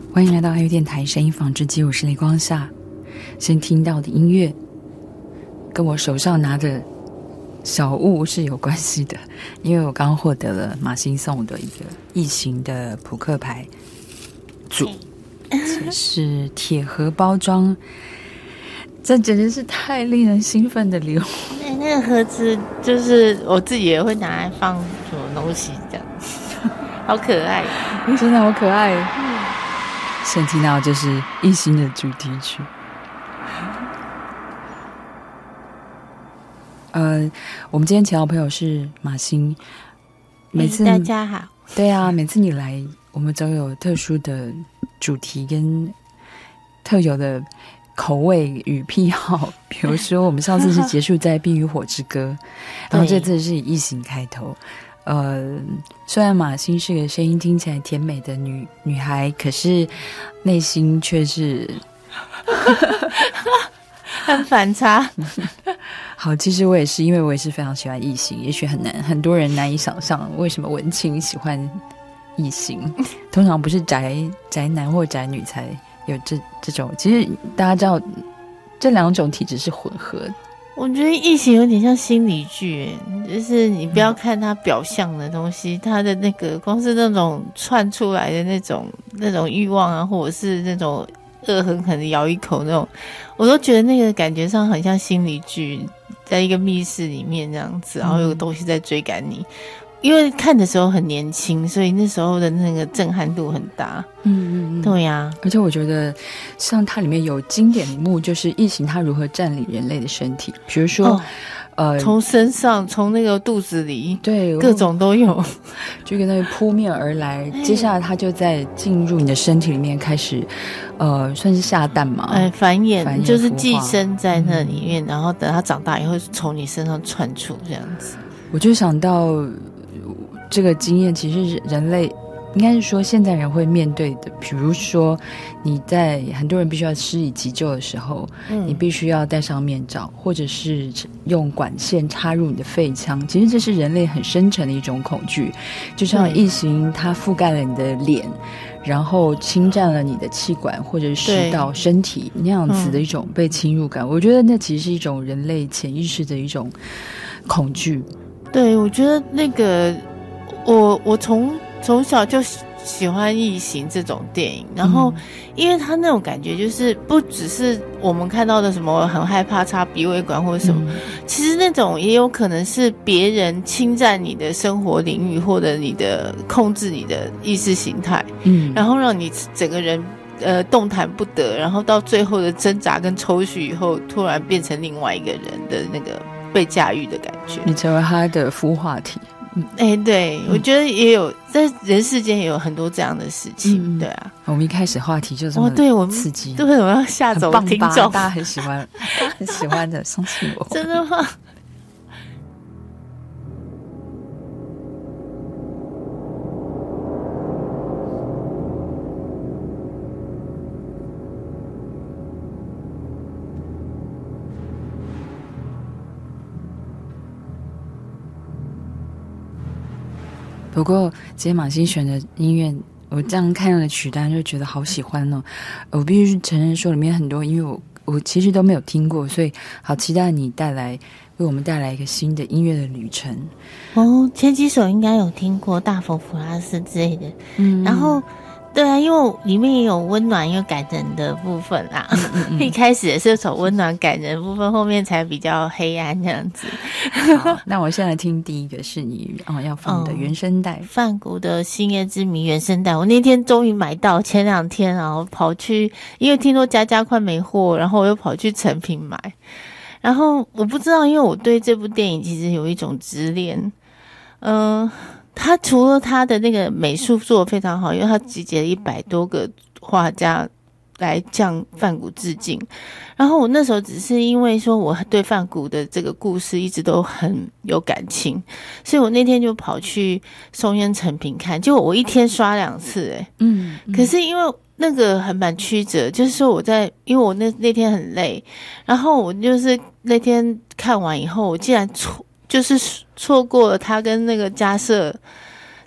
欢迎来到爱乐电台声音纺织机，我是雷光夏。先听到的音乐跟我手上拿的小物是有关系的，因为我刚获得了马欣送的一个异形的扑克牌组，这是铁盒包装，这简直是太令人兴奋的礼物。 那个盒子就是我自己也会拿来放什么东西这样，好可爱， 真的好可爱。现在听到就是异形的主题曲。我们今天请到的朋友是马欣。每次大家好。 对啊，每次你来，我们总有特殊的主题跟特有的口味与癖好。比如说，我们上次是结束在《冰与火之歌》，然后这次是以异形开头。虽然马欣是个声音听起来甜美的女孩，可是内心却是很反差。 好，其实我也是，因为我也是非常喜欢异形，也许很多人难以想象为什么文青喜欢异形。通常不是宅男或宅女才有这种，其实大家知道这两种体质是混合的。 我觉得异形有点像心理剧，就是你不要看它表象的东西，它的那个光是那种窜出来的那种欲望啊，或者是那种恶狠狠的咬一口那种，我都觉得那个感觉上很像心理剧，在一个密室里面这样子，然后有个东西在追赶你。因为看的时候很年轻，所以那时候的那个震撼度很大。对呀。 而且我觉得像它里面有经典一幕，就是异形它如何占领人类的身体，比如说从身上，从那个肚子里， 对， 各种都有， 就跟那扑面而来。接下来它就在进入你的身体里面开始算是下蛋嘛， 繁衍就是寄生在那里面，然后等它长大以后从你身上窜出这样子。 我就想到这个经验其实人类应该是说现在人会面对的，比如说你在很多人必须要施以急救的时候，你必须要戴上面罩，或者是用管线插入你的肺腔，其实这是人类很深沉的一种恐惧。就像异形它覆盖了你的脸，然后侵占了你的气管或者是到身体，那样子的一种被侵入感，我觉得那其实是一种人类潜意识的一种恐惧。 对，我觉得那个我从小就喜欢异形这种电影，然后因为他那种感觉就是不只是我们看到的什么很害怕插鼻胃管或者什么，其实那种也有可能是别人侵占你的生活领域，或者你的控制你的意识形态，然后让你整个人动弹不得，然后到最后的挣扎跟抽搐以后，突然变成另外一个人的那个被驾驭的感觉， 你成为他的孵化体。 对，我觉得也有在人世间也有很多这样的事情。对啊， 我们一开始话题就这么刺激， 对，为什么要吓走听众？ 大家很喜欢，很喜欢的，相信我。 真的吗？ 不过今天马欣选的音乐，我这样看了曲单就觉得好喜欢哦。我必须承认说里面很多音乐我其实都没有听过，所以好期待你为我们带来一个新的音乐的旅程。 前几首应该有听过大佛普拉斯之类的。然后对啊，因为里面也有温暖又感人的部分啦。一开始也是走温暖感人的部分，后面才比较黑暗这样子。 好，那我现在听第一个是你要放的原声带， 梵谷的《星夜之谜》原声带。我那天终于买到，前2天然后跑去，因为听说家家快没货，然后我又跑去诚品买。然后我不知道，因为我对这部电影其实有一种执念。他除了他的那个美术做得非常好，因为他集结了100多个画家来向梵谷致敬。然后我那时候只是因为说我对梵谷的这个故事一直都很有感情，所以我那天就跑去松烟诚品看，结果我一天刷2次可是因为那个还蛮曲折，就是说因为我那天很累，然后我就是那天看完以后，我竟然错过了他跟那个加瑟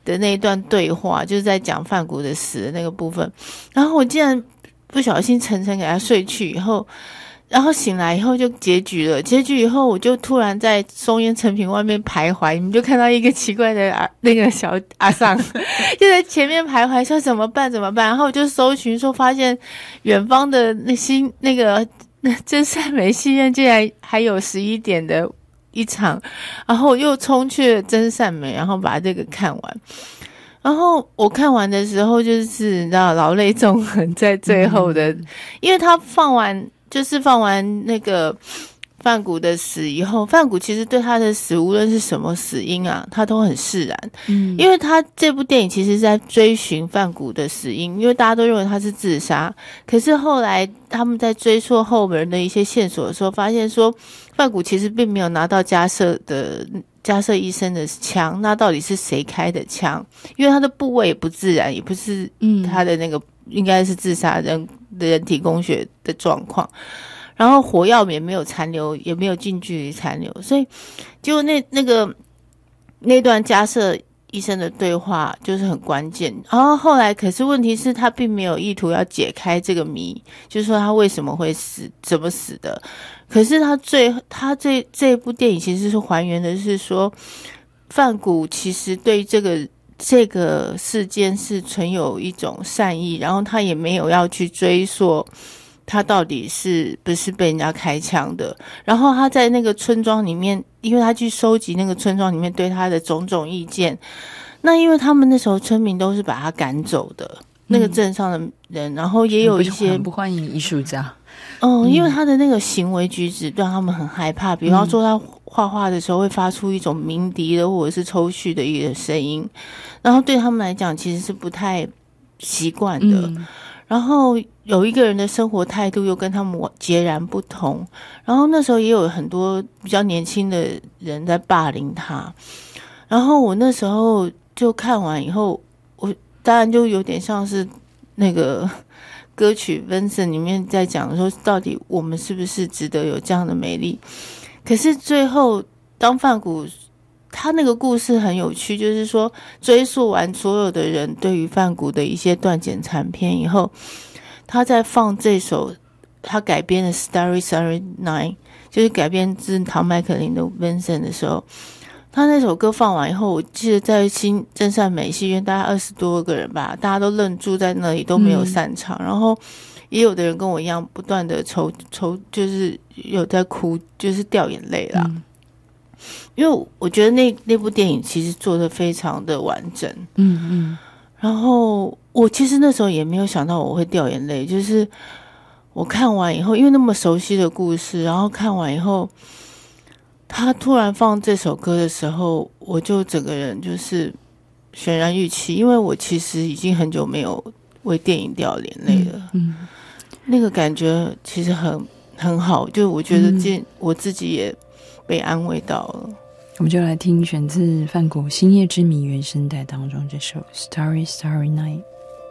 的那一段对话，就是在讲梵谷的死的那个部分。然后我竟然不小心沉沉给他睡去以后，然后醒来以后就结局了。结局以后，我就突然在松烟成品外面徘徊，你们就看到一个奇怪的那个小阿桑就在前面徘徊，说怎么办怎么办。然后我就搜寻说，发现远方的那个真善美戏院竟然还有11点的一场，然后我又冲去了真善美，然后把这个看完。然后我看完的时候，就是你知道老泪纵横在最后的，因为他放完那个梵谷的死以后，梵谷其实对他的死无论是什么死因啊，他都很释然。因为他这部电影其实是在追寻梵谷的死因，因为大家都认为他是自杀，可是后来他们在追溯后门的一些线索的时候，发现说梵谷其实并没有拿到加设医生的枪，那到底是谁开的枪？因为他的部位也不自然，也不是他的那个应该是自杀人体工学的状况。然后火药也没有残留，也没有近距离残留，所以就那段加设医生的对话就是很关键。然后后来可是问题是他并没有意图要解开这个谜，就是说他为什么会死，怎么死的。可是这部电影其实是还原的是说，梵谷其实对这个事件是存有一种善意，然后他也没有要去追溯他到底是不是被人家开枪的。然后他在那个村庄里面，因为他去收集那个村庄里面对他的种种意见，那因为他们那时候村民都是把他赶走的，那个镇上的人，然后也有一些很不欢迎艺术家。 因为他的那个行为举止让他们很害怕，比方说他画画的时候会发出一种鸣笛的或者是抽搐的一个声音，然后对他们来讲其实是不太习惯的。然后有一个人的生活态度又跟他们截然不同，然后那时候也有很多比较年轻的人在霸凌他。然后我那时候就看完以后，我当然就有点像是那个歌曲 Vincent 里面在讲说，到底我们是不是值得有这样的美丽。可是最后当梵谷他那个故事很有趣，就是说追溯完所有的人对于梵谷的一些断简残篇以后，他在放这首他改编的 Starry Starry Night， 就是改编自唐麦克林的 Vincent 的时候，他那首歌放完以后，我记得在新真善美戏院大概20多个人吧，大家都愣住在那里都没有散场。然后也有的人跟我一样不断的就是有在哭，就是掉眼泪啦。因为我觉得那部电影其实做得非常的完整。然后我其实那时候也没有想到我会掉眼泪，就是我看完以后，因为那么熟悉的故事，然后看完以后他突然放这首歌的时候，我就整个人就是泫然欲泣，因为我其实已经很久没有为电影掉眼泪了。那个感觉其实很好，就我觉得我自己也被安慰到了。 我们就来听选自梵谷《星夜之谜》原声带当中这首 Starry Starry Night。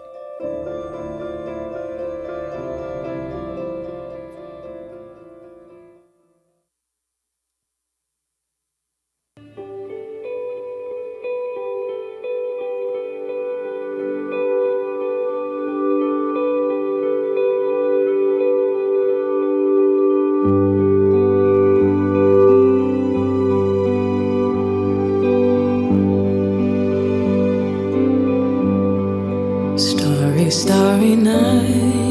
Starry night,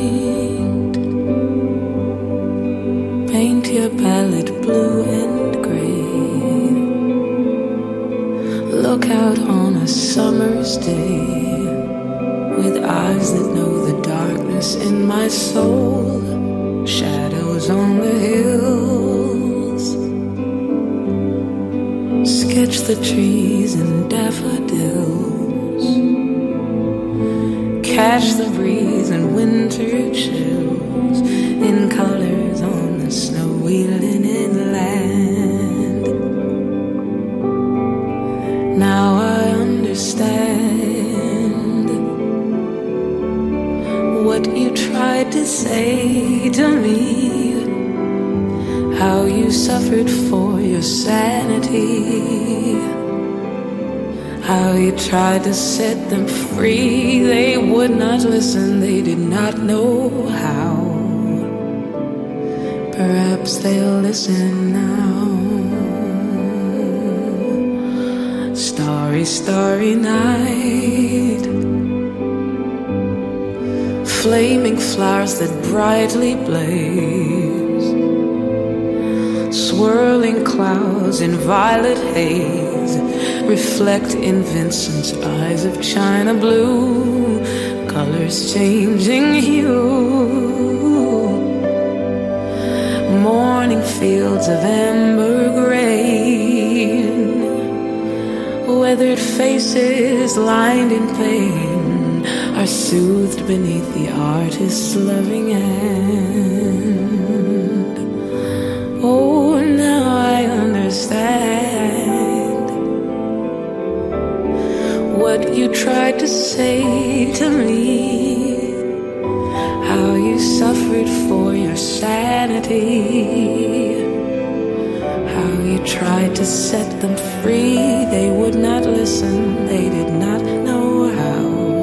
paint your palette blue and gray. Look out on a summer's day with eyes that know the darkness in my soul. Shadows on the hills, sketch the trees and daffodils. Catch the breeze and winter chills in colors on the snowy linen land. Now I understand what you tried to say to me, how you suffered for your sanity, How you tried to set them free. They would not listen, they did not know how. Perhaps they'll listen now. Starry, starry night. Flaming flowers that brightly blaze. Swirling clouds in violet haze reflect in Vincent's eyes of china blue, colors changing hue. Morning fields of amber grain, weathered faces lined in pain are soothed beneath the artist's loving hand. Oh, now I understand what you tried to say to me, how you suffered for your sanity, how you tried to set them free. They would not listen, they did not know how.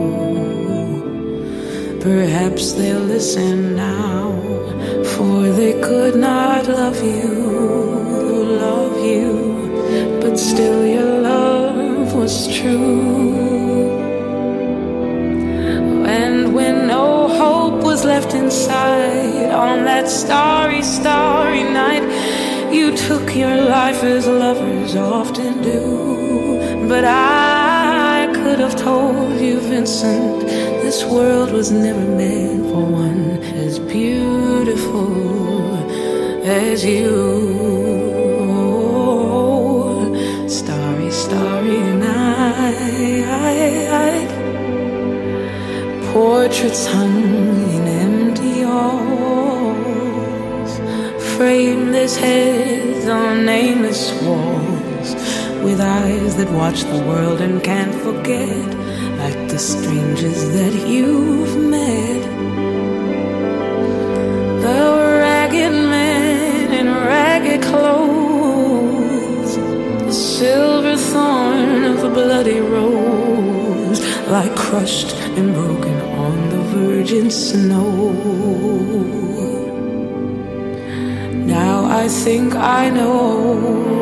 Perhaps they'll listen now, for they could not love you, but still your love was true. And when no hope was left inside, on that starry, starry night, you took your life as lovers often do. But I could have told you, Vincent, this world was never meant for one as beautiful as you. Starry, starry night. Portraits hung in empty halls, frameless heads on nameless walls, with eyes that watch the world and can't forget, like the strangers that you've met. The ragged men in ragged clothes, the silver thorn of the bloody rose, like crushed and broken on the virgin snow. Now I think I know,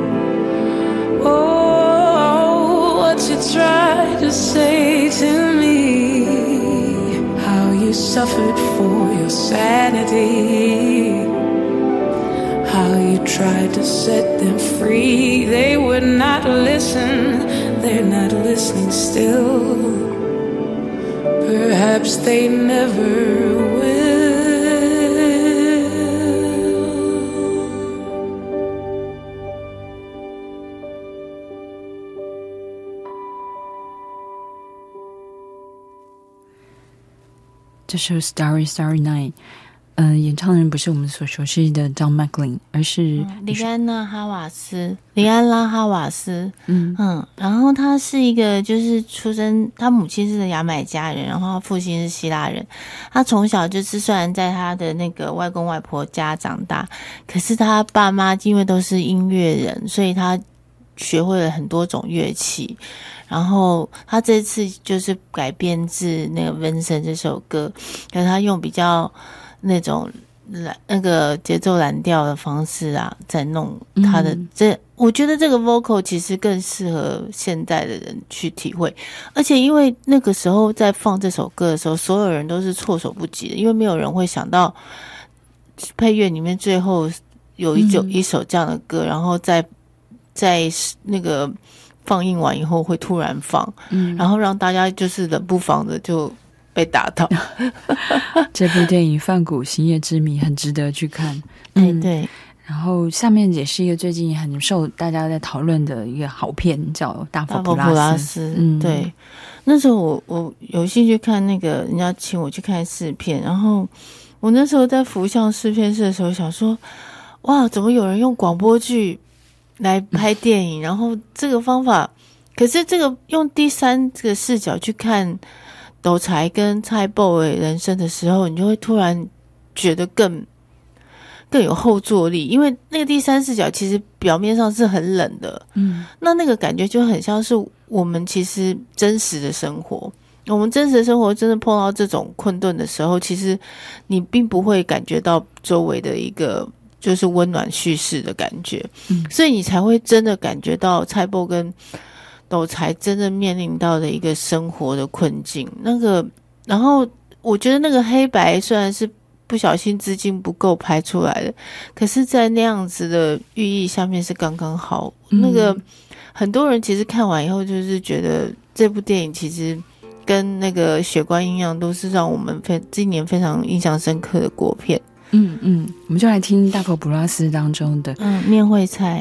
oh, what you tried to say to me, how you suffered for your sanity, how you tried to set them free. They would not listen, they're not listening still. Perhaps they never will. 这首 Starry Starry Night， 演唱人不是我们所熟悉的 Don McLean， 而是李安拉哈瓦斯。然后他是一个就是出生，他母亲是牙买加人，然后他父亲是希腊人。他从小就是虽然在他的那个外公外婆家长大，可是他爸妈因为都是音乐人，所以他学会了很多种乐器。然后他这次就是改编自那个 Vincent 这首歌，可是他用比较那种那个节奏蓝调的方式啊，在弄他的我觉得这个 vocal 其实更适合现代的人去体会，而且因为那个时候在放这首歌的时候，所有人都是措手不及的，因为没有人会想到配乐里面最后有一首这样的歌，然后在那个放映完以后会突然放，然后让大家就是冷不防的就被打到。 这部电影《梵谷星夜之谜》很值得去看。 对。 然后下面也是一个最近很受大家在讨论的一个好片，叫《大佛普拉斯》。 对，那时候我有兴趣看那个，人家请我去看试片，然后我那时候在福相试片室的时候想说，哇，怎么有人用广播剧来拍电影？然后这个方法，可是这个用第三个视角去看斗才跟蔡伯伟人生的时候，你就会突然觉得更有后坐力，因为那个第三视角其实表面上是很冷的，那个感觉就很像是我们其实真实的生活。我们真实的生活真的碰到这种困顿的时候，其实你并不会感觉到周围的一个就是温暖叙事的感觉，所以你才会真的感觉到蔡波跟斗才真正面临到的一个生活的困境。然后我觉得那个黑白虽然是不小心资金不够拍出来的，可是在那样子的寓意下面是刚刚好。很多人其实看完以后就是觉得这部电影其实跟那个血观音一样，都是让我们今年非常印象深刻的国片。 我们就来听大佛普拉斯当中的面会菜。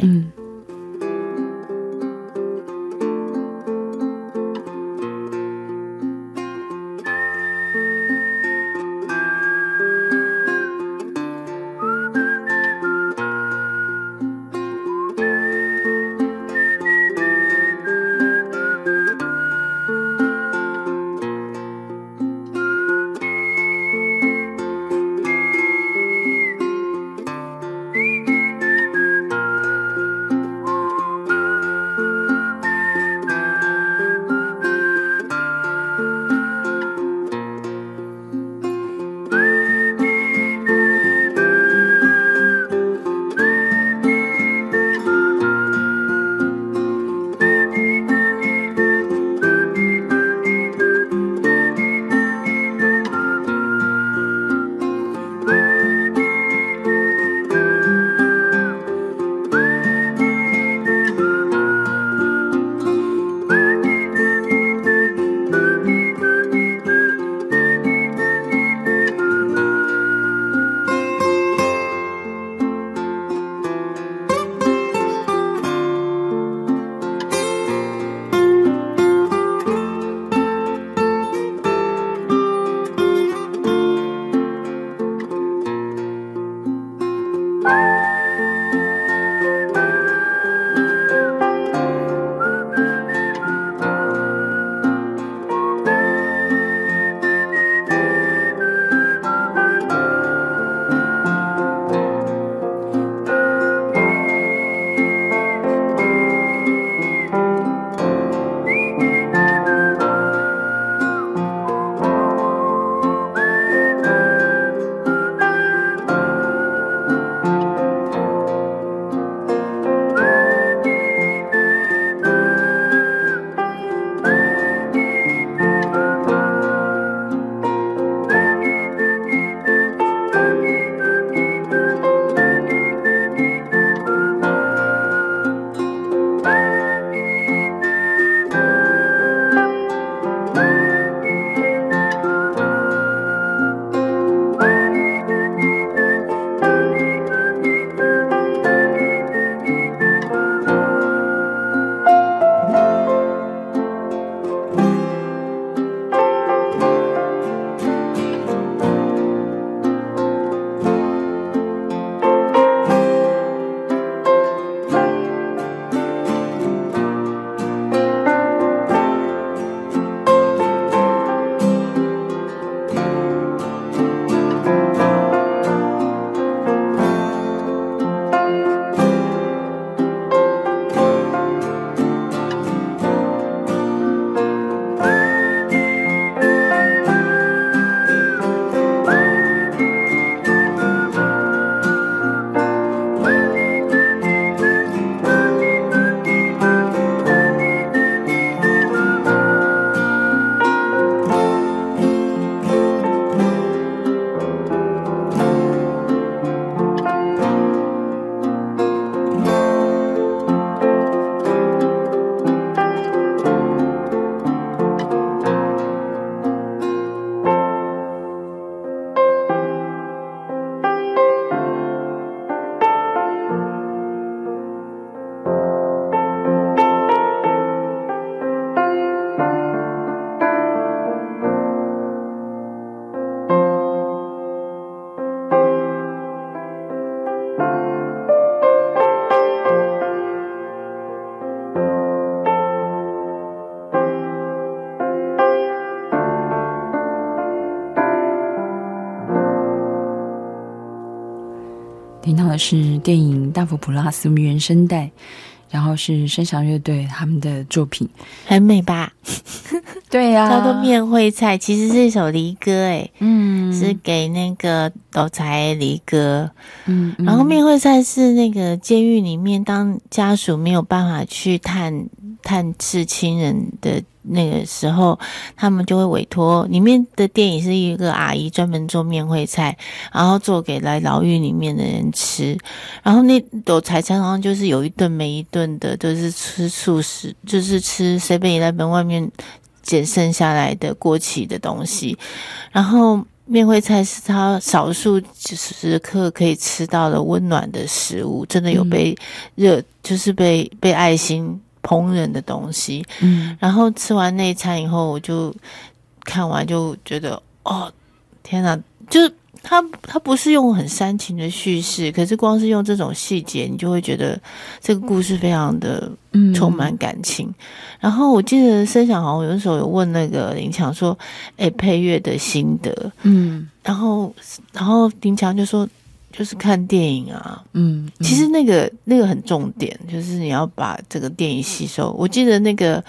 听到的是电影《大佛普拉斯》原声带，然后是声响乐队他们的作品， 很美吧？ 对呀、 叫做面会菜，其实是一首离歌，是给那个斗才离歌。然后面会菜是那个监狱里面，当家属没有办法去探视亲人的那个时候，他们就会委托，里面的电影是一个阿姨专门做面会菜，然后做给来牢狱里面的人吃。然后那斗才常常就是有一顿没一顿的，都是吃素食，就是吃7-11外面捡剩下来的过期的东西。然后面会菜是他少数时刻可以吃到的温暖的食物，真的有被就是被爱心烹饪的东西。然后吃完那一餐以后，我就看完就觉得，哦，天哪！就是他不是用很煽情的叙事，可是光是用这种细节，你就会觉得这个故事非常的充满感情。然后我记得声响好像有的时候有问那个林强说，配乐的心得，然后林强就说，就是看电影啊，其实那个很重点，就是你要把这个电影吸收。我记得那个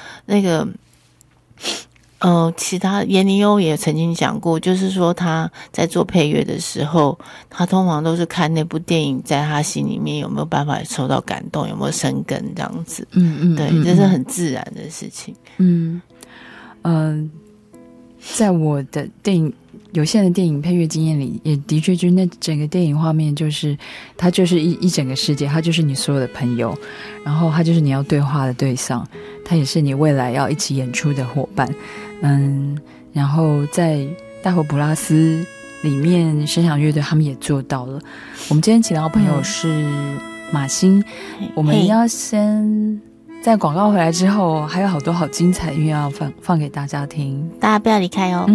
其他严宁优也曾经讲过，就是说他在做配乐的时候，他通常都是看那部电影在他心里面有没有办法受到感动，有没有生根这样子。对，这是很自然的事情。 在我的有限的电影配乐经验里，也的确就是那整个电影画面，就是它就是一整个世界，它就是你所有的朋友，然后它就是你要对话的对象，它也是你未来要一起演出的伙伴。然后在大佛普拉斯里面，声响乐队他们也做到了。我们今天请到的朋友是马欣，我们要先在广告回来之后，还有好多好精彩的音乐要放给大家听， 大家不要离开哦。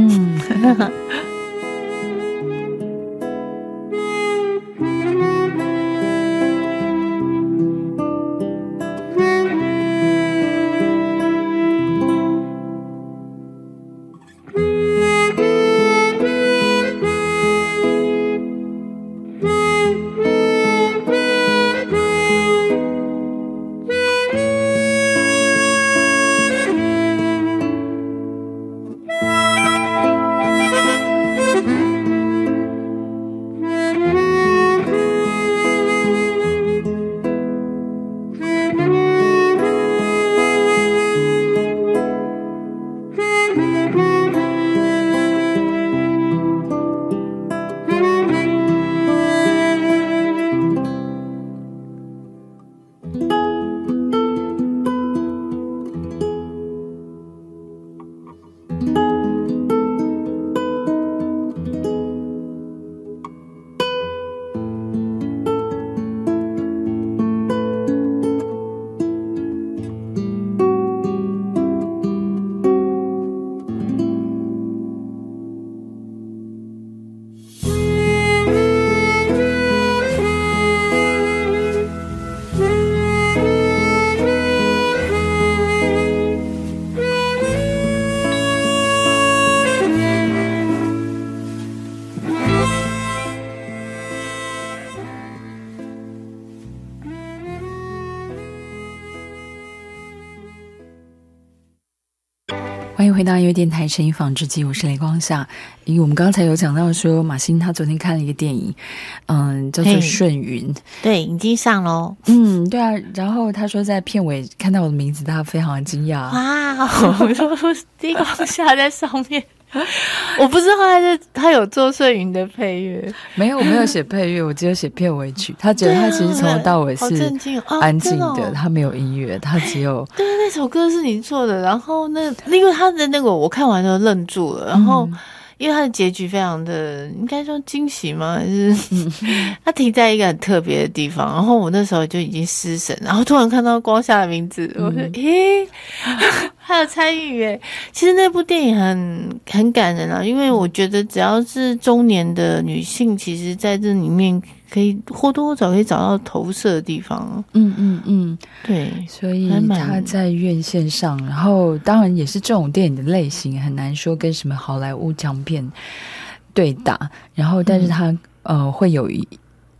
欢迎回到音乐电台声音纺织机，我是雷光夏。因为我们刚才有讲到说，马欣他昨天看了一个电影，叫做《顺云》， 对，已经上咯。 对啊。然后他说在片尾看到我的名字，他非常的惊讶。 哇，雷光夏在上面。我不知道他有做顺云的配乐， 没有，我没有写配乐，我只有写片尾曲。他觉得他其实从头到尾是安静的，他没有音乐，他只有对，那首歌是你做的。然后因为他的那个我看完就愣住了，然后因为他的结局非常的应该说惊喜吗？还是他停在一个很特别的地方，然后我那时候就已经失神，然后突然看到光夏的名字，我说还有参与耶。其实那部电影很感人啊，因为我觉得只要是中年的女性，其实在这里面可以或多或少可以找到投射的地方。对， 所以他在院线上，然后当然也是这种电影的类型很难说跟什么好莱坞强片对打，然后但是他会有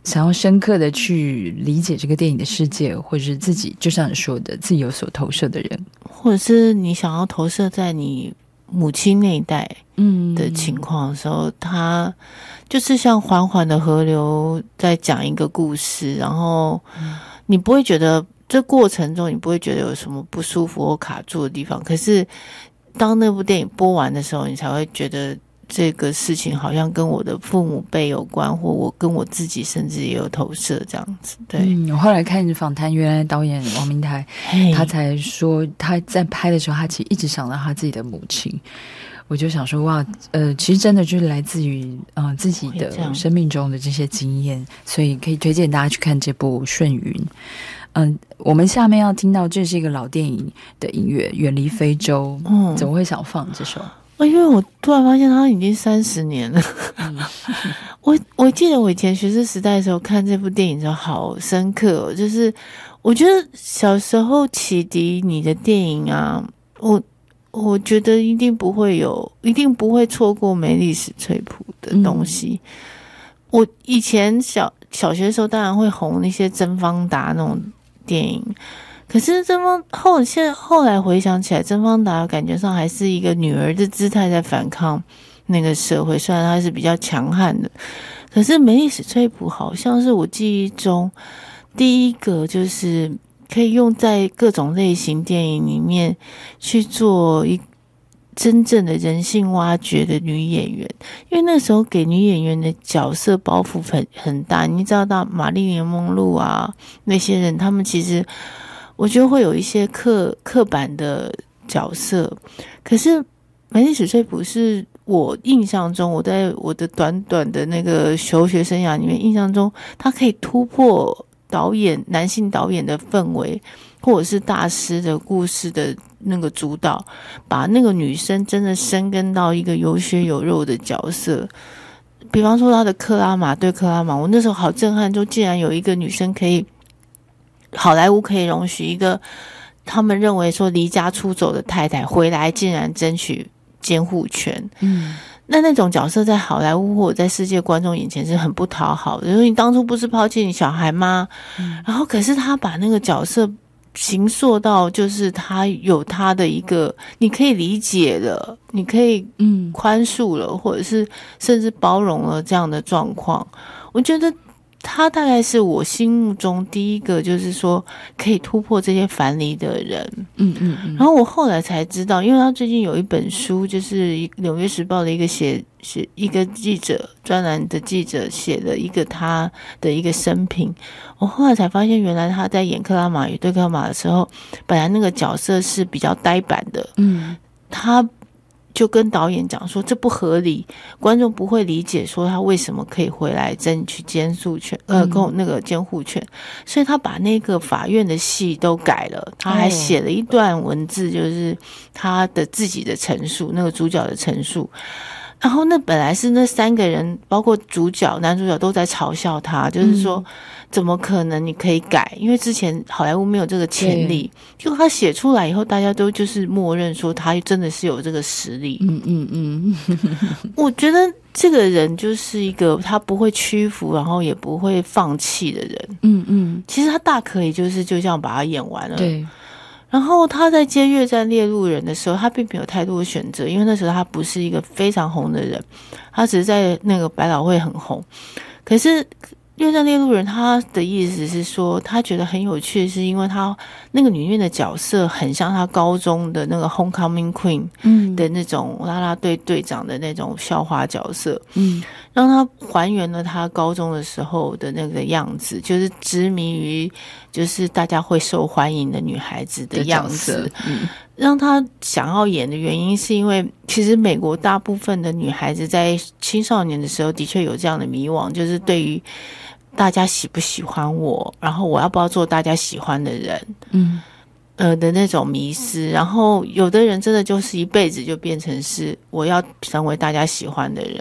想要深刻的去理解这个电影的世界，或者是自己就像你说的自己有所投射的人， 或者是你想要投射在你母亲那一代的情况的时候，它就是像缓缓的河流在讲一个故事，然后你不会觉得这过程中你不会觉得有什么不舒服或卡住的地方，可是当那部电影播完的时候，你才会觉得这个事情好像跟我的父母辈有关，或我跟我自己甚至也有投射这样子。对， 我后来看访谈，原来导演王明台他才说他在拍的时候，他其实一直想到他自己的母亲。我就想说哇，其实真的就是来自于自己的生命中的这些经验，所以可以推荐大家去看这部《顺云》。我们下面要听到这是一个老电影的音乐，《远离非洲》。怎么会想放这首？ 因为我突然发现它已经30年了。我记得我以前学生时代的时候看这部电影的时候好深刻哦，就是我觉得小时候启迪你的电影啊，我觉得一定不会错过梅丽史翠普的东西。我以前小学的时候当然会红那些甄方达那种电影，可是后来回想起来，甄方达感觉上还是一个女儿的姿态在反抗那个社会，虽然她是比较强悍的，可是梅丽史翠普好像是我记忆中第一个就是可以用在各种类型电影里面去做一真正的人性挖掘的女演员。因为那时候给女演员的角色包袱很大，你知道到玛丽莲梦露啊那些人，他们其实我觉得会有一些刻板的角色，可是梅丽史翠普是我印象中，我在我的短短的那个求学生涯里面印象中，她可以突破男性导演的氛围，或者是大师的故事的那个主导，把那个女生真的深耕到一个有血有肉的角色。比方说她的克拉玛，我那时候好震撼，就竟然有一个女生可以，好莱坞可以容许一个他们认为说离家出走的太太回来，竟然争取监护权。那种角色在好莱坞或者在世界观众眼前是很不讨好的，就是你当初不是抛弃你小孩吗？然后可是他把那个角色形塑到就是他有他的一个你可以理解了，你可以宽恕了，或者是甚至包容了这样的状况。我觉得他大概是我心目中第一个就是说可以突破这些樊篱的人。然后我后来才知道，因为他最近有一本书，就是《纽约时报》的一个记者专栏的记者写了一个他的一个生平。我后来才发现，原来他在演克拉玛与对克拉玛的时候，本来那个角色是比较呆板的。他就跟导演讲说这不合理，观众不会理解说他为什么可以回来争取监护权，那个监护权，所以他把那个法院的戏都改了，他还写了一段文字，就是他的自己的陈述，那个主角的陈述。然后那本来是那3个人，包括男主角都在嘲笑他，就是说怎么可能你可以改？因为之前好莱坞没有这个潜力，就他写出来以后，大家都就是默认说他真的是有这个实力。我觉得这个人就是一个他不会屈服，然后也不会放弃的人。其实他大可以就这样把他演完了。对。然后他在接越战猎鹿人的时候，他并没有太多的选择，因为那时候他不是一个非常红的人，他只是在那个百老汇很红。可是越战猎鹿人他的意思是说，他觉得很有趣，是因为他那个里面的角色很像他高中的那个 Homecoming Queen 的那种啦啦队队长的那种校花角色，让他还原了他高中的时候的那个样子，就是执迷于就是大家会受欢迎的女孩子的样子。让他想要演的原因是因为其实美国大部分的女孩子在青少年的时候的确有这样的迷惘，就是对于大家喜不喜欢我，然后我要不要做大家喜欢的人，的那种迷思。然后有的人真的就是一辈子就变成是我要成为大家喜欢的人，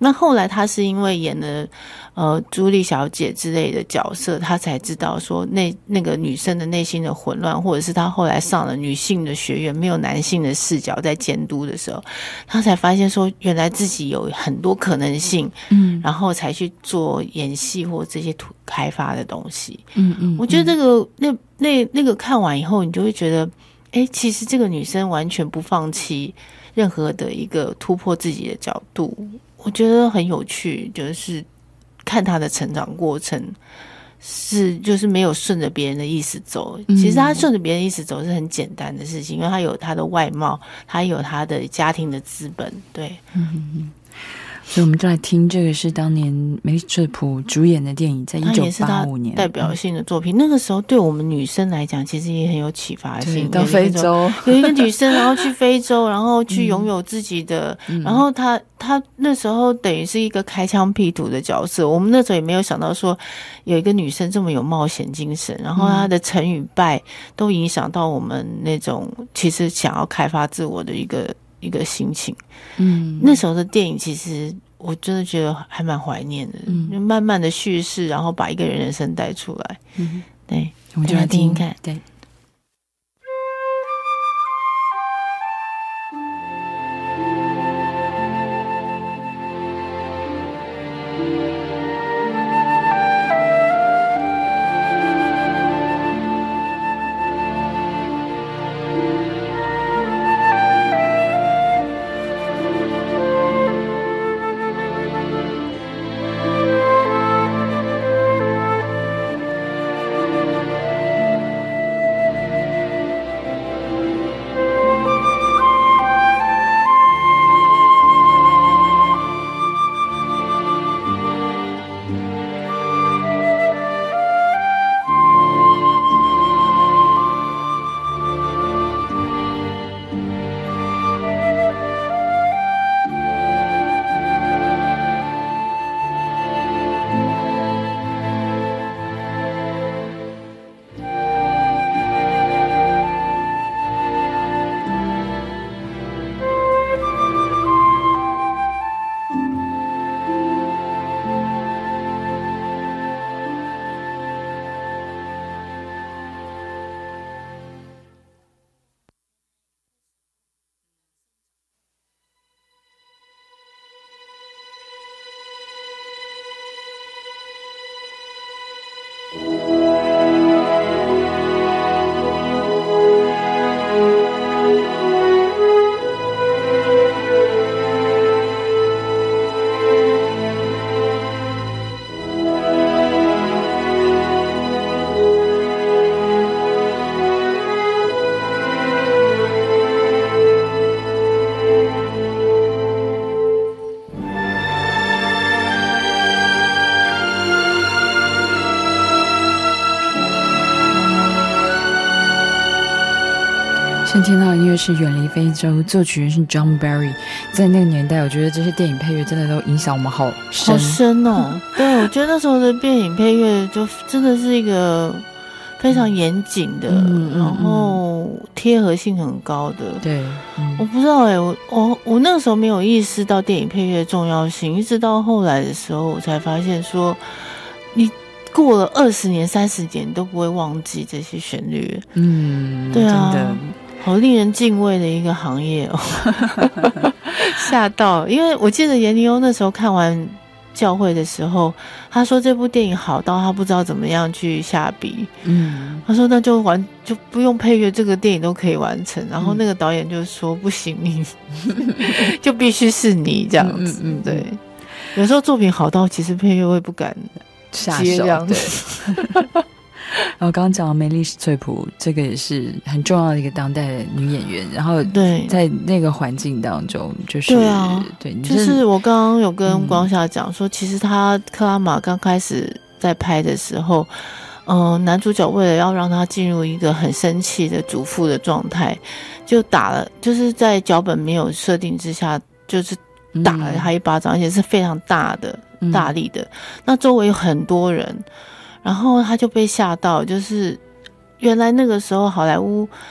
那后来他是因为演了朱莉小姐之类的角色，他才知道说那个女生的内心的混乱，或者是他后来上了女性的学院，没有男性的视角在监督的时候，他才发现说原来自己有很多可能性，然后才去做演戏或这些开发的东西。我觉得这个那个看完以后，你就会觉得其实这个女生完全不放弃任何的一个突破自己的角度，我觉得很有趣，就是看她的成长过程就是没有顺着别人的意思走。其实她顺着别人的意思走是很简单的事情，因为她有她的外貌，她有她的家庭的资本，对。 所以我们就来听这个是当年梅丽舍普主演的电影，在1985年代表性的作品。那个时候对我们女生来讲其实也很有启发性， 到非洲有一个女生然后去非洲然后去拥有自己的然后她那时候等于是一个开疆辟土的角色，我们那时候也没有想到说有一个女生这么有冒险精神，然后她的成与败都影响到我们那种其实想要开发自我的一个心情。那时候的电影其实我真的觉得还蛮怀念的，就慢慢的叙事，然后把一个人人生带出来。对， 我们就来听听看。对。现在听到的音乐是《远离非洲》，作曲人是 John Barry。在那个年代，我觉得这些电影配乐真的都影响我们好深哦。对，我觉得那时候的电影配乐就真的是一个非常严谨的，然后贴合性很高的。 对， 我不知道我那个时候没有意识到电影配乐的重要性，一直到后来的时候，我才发现说，你过了20年、30年，你都不会忘记这些旋律。对啊，真的。好令人敬畏的一个行业哦，吓到！因为我记得严尼欧那时候看完教会的时候，他说这部电影好到他不知道怎么样去下笔。他说那就不用配乐，这个电影都可以完成。然后那个导演就说不行，你就必须是你这样子。对，有时候作品好到其实配乐会不敢下手。对。然后刚刚讲的梅丽史翠普，这个也是很重要的一个当代的女演员。然后对，在那个环境当中，就是对啊，对，就是我刚刚有跟光夏讲说，其实他克拉玛刚开始在拍的时候，男主角为了要让他进入一个很生气的主妇的状态，就打了，就是在脚本没有设定之下，就是打了他一巴掌，而且是非常大力的。那周围有很多人。然后他就被吓到，就是原来那个时候好莱坞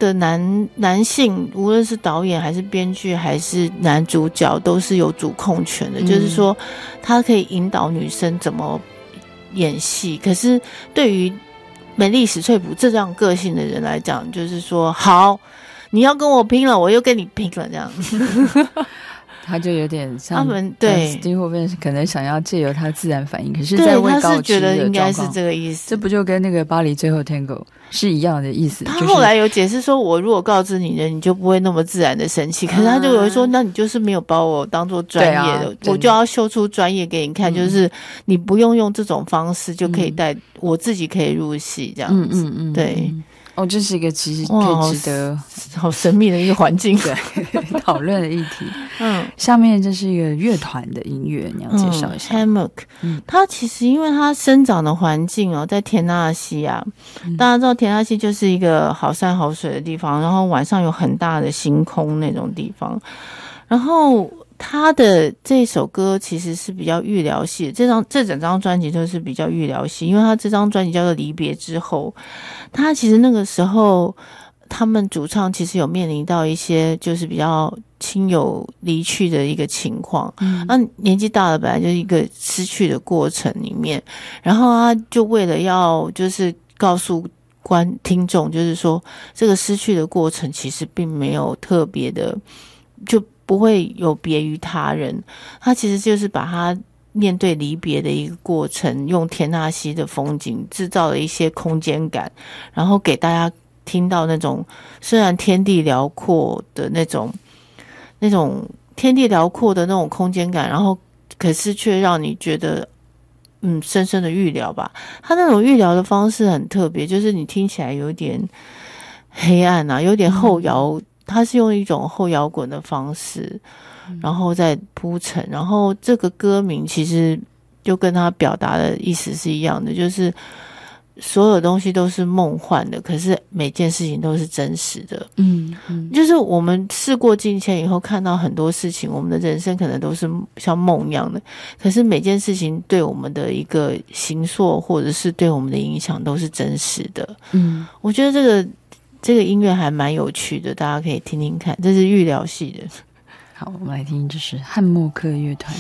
的男性，无论是导演还是编剧还是男主角，都是有主控权的，就是说他可以引导女生怎么演戏。可是对于美丽史翠普这样个性的人来讲，就是说好，你要跟我拼了，我又跟你拼了，这样他就有点像他们对史蒂夫芬可能想要借由他自然反应，可是在未告知的状况，他是觉得应该是这个意思。 这不就跟那个巴黎最后 Tango 是一样的意思？ 他后来有解释说，我如果告知你的，你就不会那么自然的生气。可是他就有说，那你就是没有把我当做专业的，我就要秀出专业给你看，就是你不用这种方式就可以带我自己可以入戏这样子。对。 哦，这是一个其实可以值得好神秘的一个环境对讨论的议题。下面这是一个乐团的音乐，你要介绍一下。 Hammock，它其实因为它生长的环境在田纳西啊，大家知道田纳西就是一个好山好水的地方，然后晚上有很大的星空那种地方，然后他的这首歌其实是比较预疗系的，这整张专辑都是比较预疗系，因为他这张专辑叫做离别之后，他其实那个时候他们主唱其实有面临到一些就是比较亲友离去的一个情况，那年纪大了本来就是一个失去的过程里面，然后他就为了要就是告诉听众，就是说这个失去的过程其实并没有特别的就不会有别于他人，他其实就是把他面对离别的一个过程，用田纳西的风景制造了一些空间感，然后给大家听到那种虽然天地辽阔的那种天地辽阔的那种空间感，然后可是却让你觉得深深的预疗吧。他那种预疗的方式很特别，就是你听起来有点黑暗啊，有点后摇，他是用一种后摇滚的方式然后再铺陈，然后这个歌名其实就跟他表达的意思是一样的，就是所有东西都是梦幻的，可是每件事情都是真实的。就是我们事过境迁以后看到很多事情，我们的人生可能都是像梦一样的，可是每件事情对我们的一个形塑或者是对我们的影响都是真实的。我觉得这个音乐还蛮有趣的，大家可以听听看，这是预疗系的。 好，我们来听，这是汉默克乐团。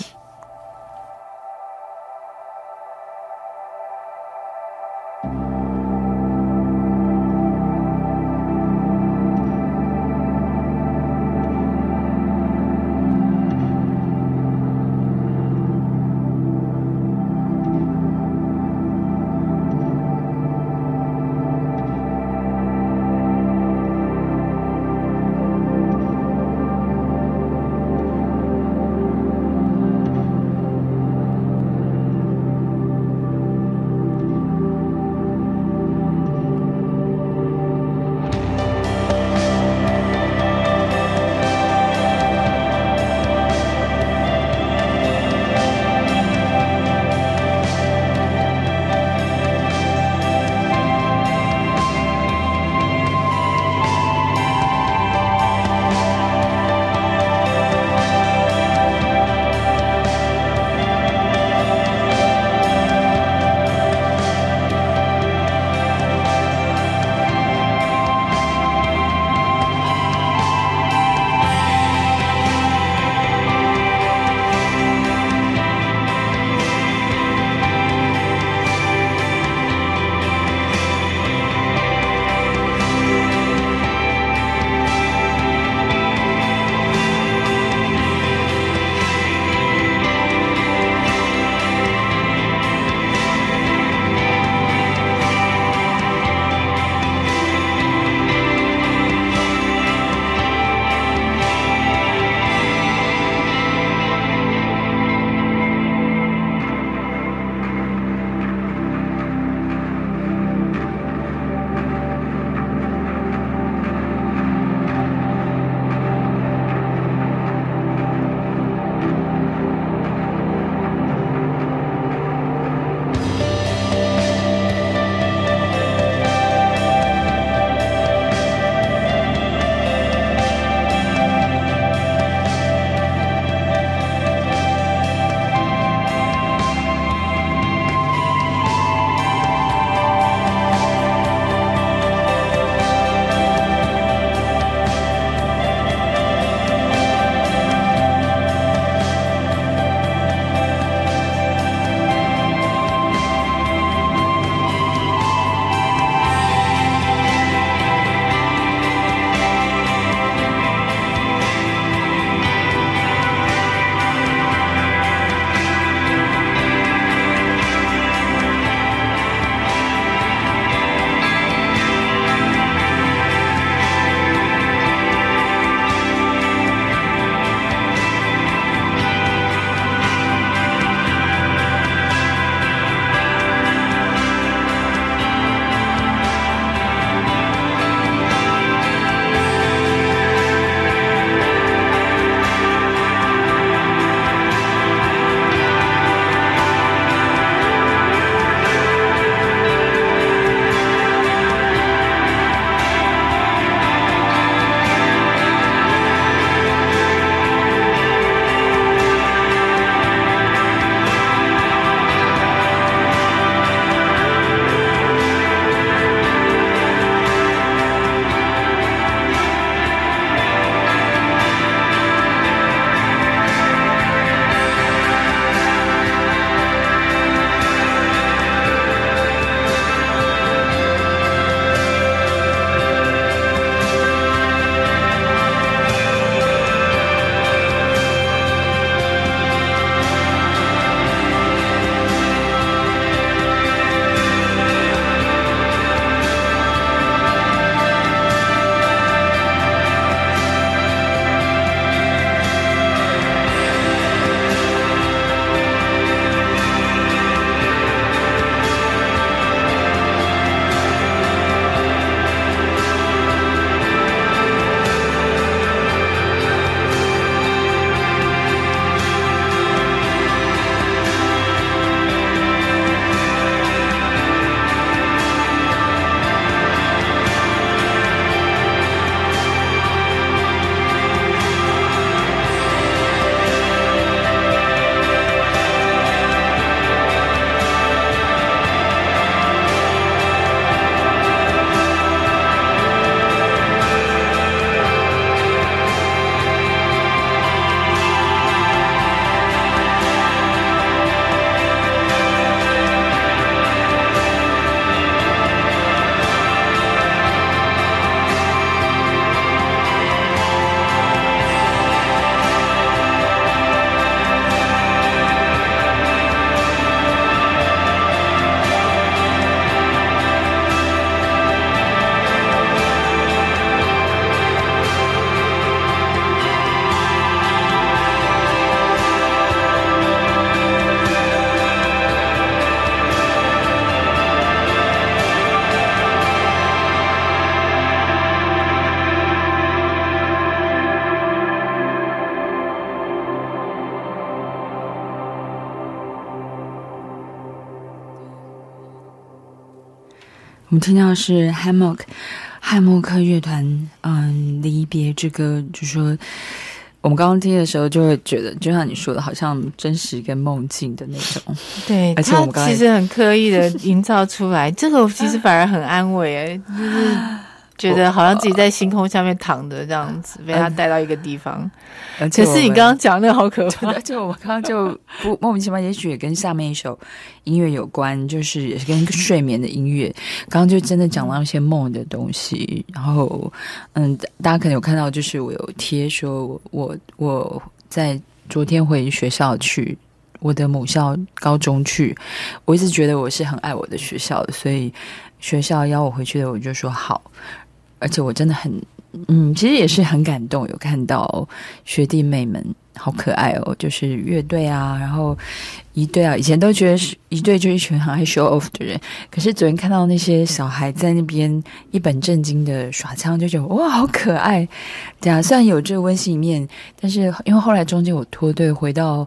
我们听到的是汉默克乐团，离别之歌，就说我们刚刚听的时候就会觉得，就像你说的，好像真实跟梦境的那种。 对， 而且我们刚才其实很刻意的营造出来，这个其实反而很安慰就是觉得好像自己在星空下面躺着这样子，被他带到一个地方。可是你刚刚讲那个好可怕， 而且我刚刚就不莫名其妙，也许也跟下面一首音乐有关，就是也是跟睡眠的音乐。刚刚就真的讲到一些梦的东西，然后大家可能有看到，就是我有贴说我在昨天回学校去。我的母校高中去，我一直觉得我是很爱我的学校的，所以学校邀我回去的，我就说好。而且我真的很其实也是很感动，有看到学弟妹们好可爱哦，就是乐队啊，然后一队啊，以前都觉得是一队就是一群很爱 show off 的人，可是昨天看到那些小孩在那边一本正经的耍枪，就觉得哇好可爱。对啊，虽然有这个温馨一面，但是因为后来中间我脱队回到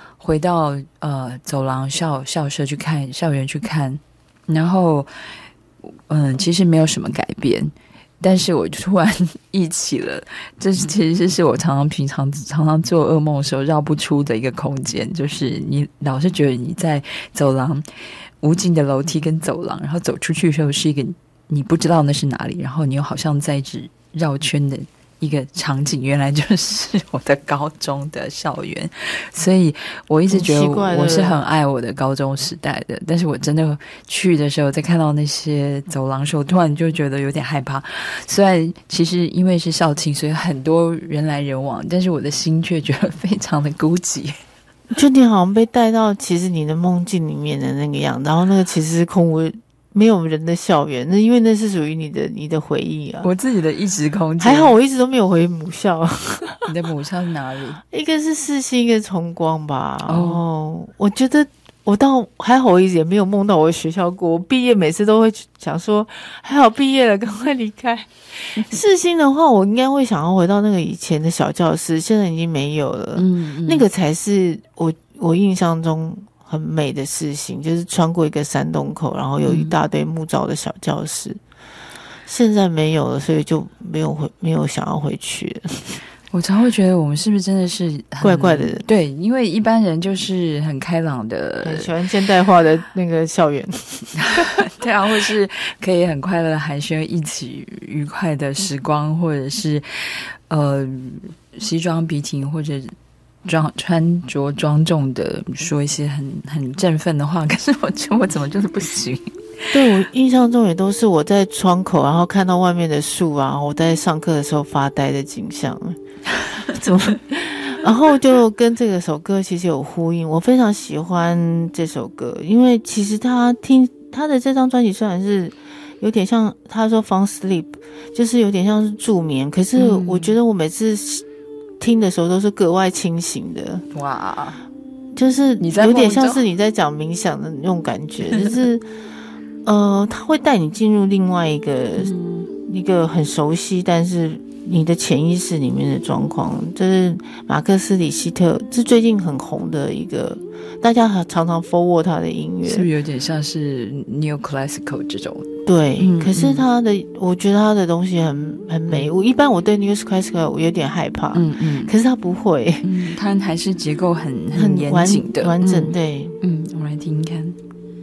走廊校舍去看校园去看，然后其实没有什么改变，但是我突然忆起了，这其实是我平常做噩梦的时候绕不出的一个空间，就是你老是觉得你在走廊无尽的楼梯跟走廊，然后走出去的时候是一个你不知道那是哪里，然后你又好像在一直绕圈的一个场景，原来就是我的高中的校园。所以我一直觉得我是很爱我的高中时代的，但是我真的去的时候，在看到那些走廊的时候，突然就觉得有点害怕。虽然其实因为是校庆，所以很多人来人往，但是我的心却觉得非常的孤寂。 就你好像被带到其实你的梦境里面的那个样，然后那个其实是空无没有人的校园，那因为那是属于你的回忆啊， 我自己的一时空间。 还好我一直都没有回母校。 你的母校是哪里？ 一个是世新，一个崇光吧。我觉得我到还好，我一直也没有梦到我的学校过。我毕业每次都会想说，还好毕业了，赶快离开。世新的话，我应该会想要回到那个以前的小教室，现在已经没有了。那个才是我印象中很美的事情，就是穿过一个山洞口，然后有一大堆木造的小教室。现在没有了，所以就没有想要回去了。 我常会觉得我们是不是真的是怪怪的人？ 对，因为一般人就是很开朗的， 很喜欢现代化的那个校园。 对啊，或是可以很快乐的寒暄，一起愉快的时光，或者是西装笔挺或者穿着庄重的说一些很振奋的话，可是我觉得我怎么就是不行。 对，我印象中也都是我在窗口，然后看到外面的树啊，我在上课的时候发呆的景象。怎么？然后就跟这首歌其实有呼应，我非常喜欢这首歌，因为其实他的这张专辑虽然是有点像他说 Fun Sleep， 就是有点像是助眠，可是我觉得我每次听的时候都是格外清醒的。 哇， 就是有点像是你在讲冥想的那种感觉，就是他会带你进入另外一个很熟悉，但是你的潜意识里面的状况。就是马克思里希特是最近很红的一个，大家常常 forward 他的音乐， 是不是有点像是 neoclassical 这种？ 对，可是我觉得他的东西很美。一般我对 neoclassical 我有点害怕，可是他不会， 他还是结构很严谨的完整。对， 我们来听听看。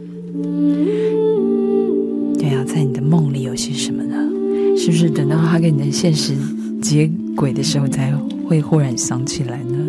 对啊，在你的梦里有些什么呢？是不是等到他跟你的现实接轨的时候，才会忽然想起来呢？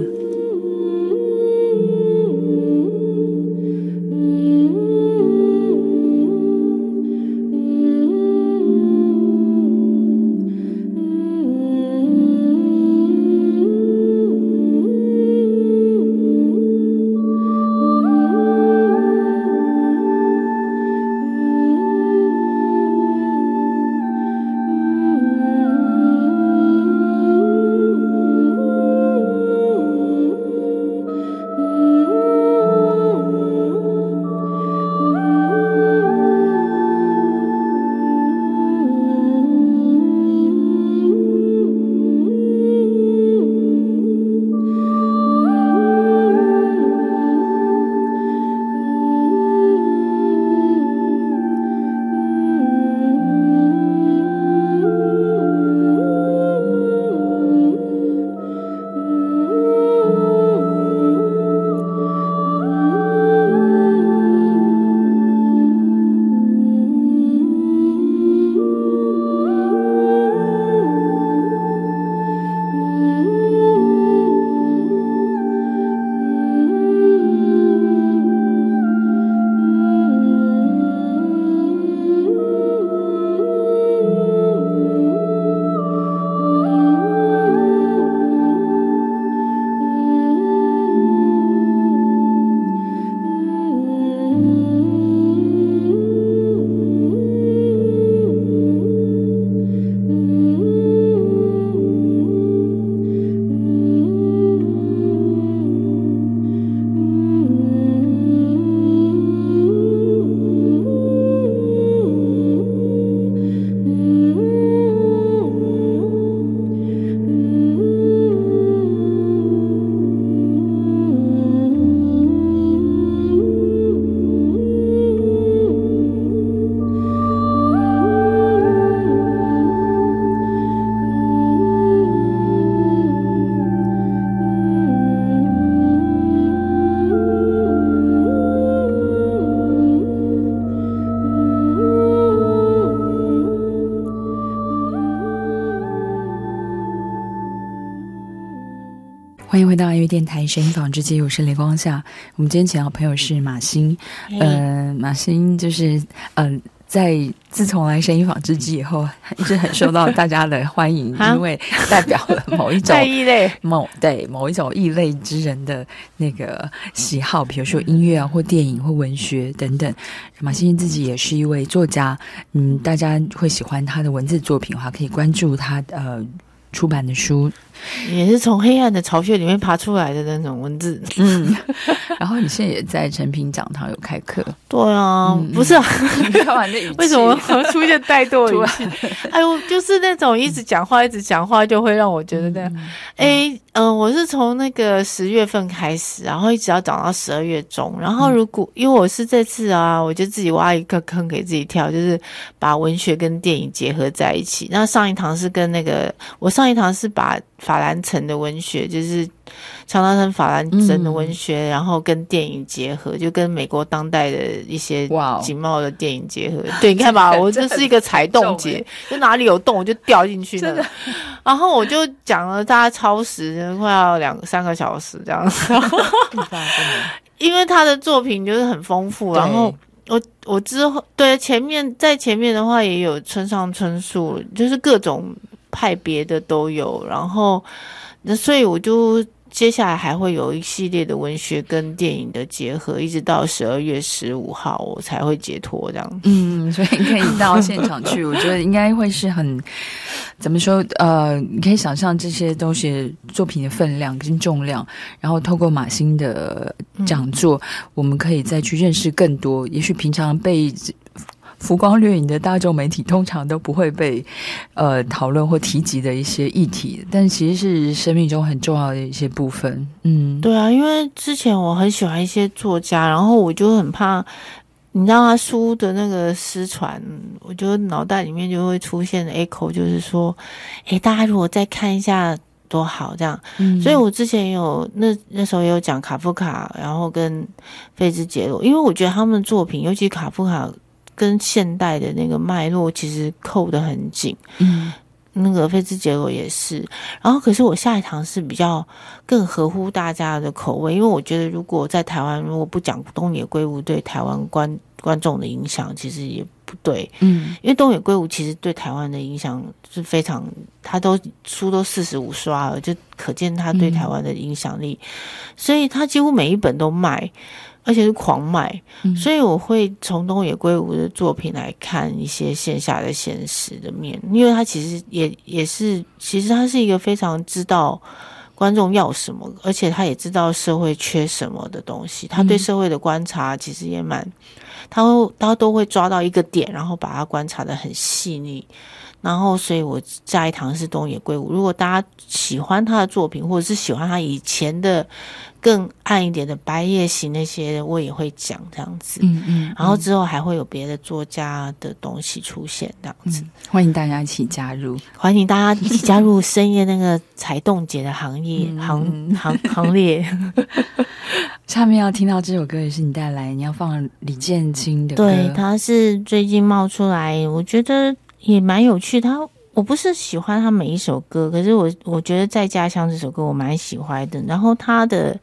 回到爱乐电台声音纺织机，我是雷光夏。我们今天请到的朋友是马欣，马欣就是在自从来声音纺织机以后，一直很受到大家的欢迎，因为代表了某一种异类， 某一种异类之人的那个喜好，比如说音乐啊，或电影或文学等等。马欣自己也是一位作家，大家会喜欢他的文字作品的话，可以关注他出版的书， 也是从黑暗的巢穴里面爬出来的那种文字。 然后你现在也在成品讲堂有开课。 对啊，不是啊，为什么出现怠惰语气？哎呦，就是那种一直讲话就会让我觉得那样。我是从那个10月份开始，然后一直要讲到12月中。然后因为我是这次啊，我就自己挖一个坑给自己跳，就是把文学跟电影结合在一起。那上一堂是跟我上一堂是把法兰城的文学，就是长达城法兰城的文学，然后跟电影结合，就跟美国当代的一些景貌的电影结合。对，你看吧，我这是一个踩洞节，就哪里有洞我就掉进去了。然后我就讲了大概超时，快要2-3个小时这样子。因为他的作品就是很丰富，然后我之后在前面的话也有村上春树，就是各种派别的都有，然后所以我就接下来还会有一系列的文学跟电影的结合，一直到12月15号我才会解脱这样。 所以可以到现场去，我觉得应该会是很怎么说你可以想象这些东西作品的分量跟重量，然后透过马欣的讲座，我们可以再去认识更多，也许平常被浮光掠影的大众媒体通常都不会被讨论或提及的一些议题，但其实是生命中很重要的一些部分。 对啊，因为之前我很喜欢一些作家，然后我就很怕你知道他书的那个失传，我就脑袋里面就会出现 echo， 就是说大家如果再看一下多好这样。所以我之前有那时候也有讲卡夫卡，然后跟费兹杰罗，因为我觉得他们的作品，尤其卡夫卡跟现代的那个脉络其实扣得很紧。那个费兹杰罗也是。然后可是我下一堂是比较更合乎大家的口味，因为我觉得如果在台湾如果不讲东野圭吾对台湾观众的影响，其实也不对。因为东野圭吾其实对台湾的影响是非常，他书都45刷了，就可见他对台湾的影响力。所以他几乎每一本都卖，而且是狂卖。所以我会从东野圭吾的作品来看一些线下的现实的面，因为他其实也是，其实他是一个非常知道观众要什么，而且他也知道社会缺什么的东西。他对社会的观察其实也他都会抓到一个点，然后把它观察得很细腻。然后所以我下一堂是东野圭吾，如果大家喜欢他的作品，或者是喜欢他以前的更暗一点的白夜行那些，我也会讲这样子。然后之后还会有别的作家的东西出现这样子。 欢迎大家一起加入， 欢迎大家一起加入深夜那个踩洞节的行列。 下面要听到这首歌也是你带来，你要放李建清的歌。 对，他是最近冒出来，我觉得也蛮有趣。我不是喜欢他每一首歌，可是我觉得在家乡这首歌我蛮喜欢的。然后他的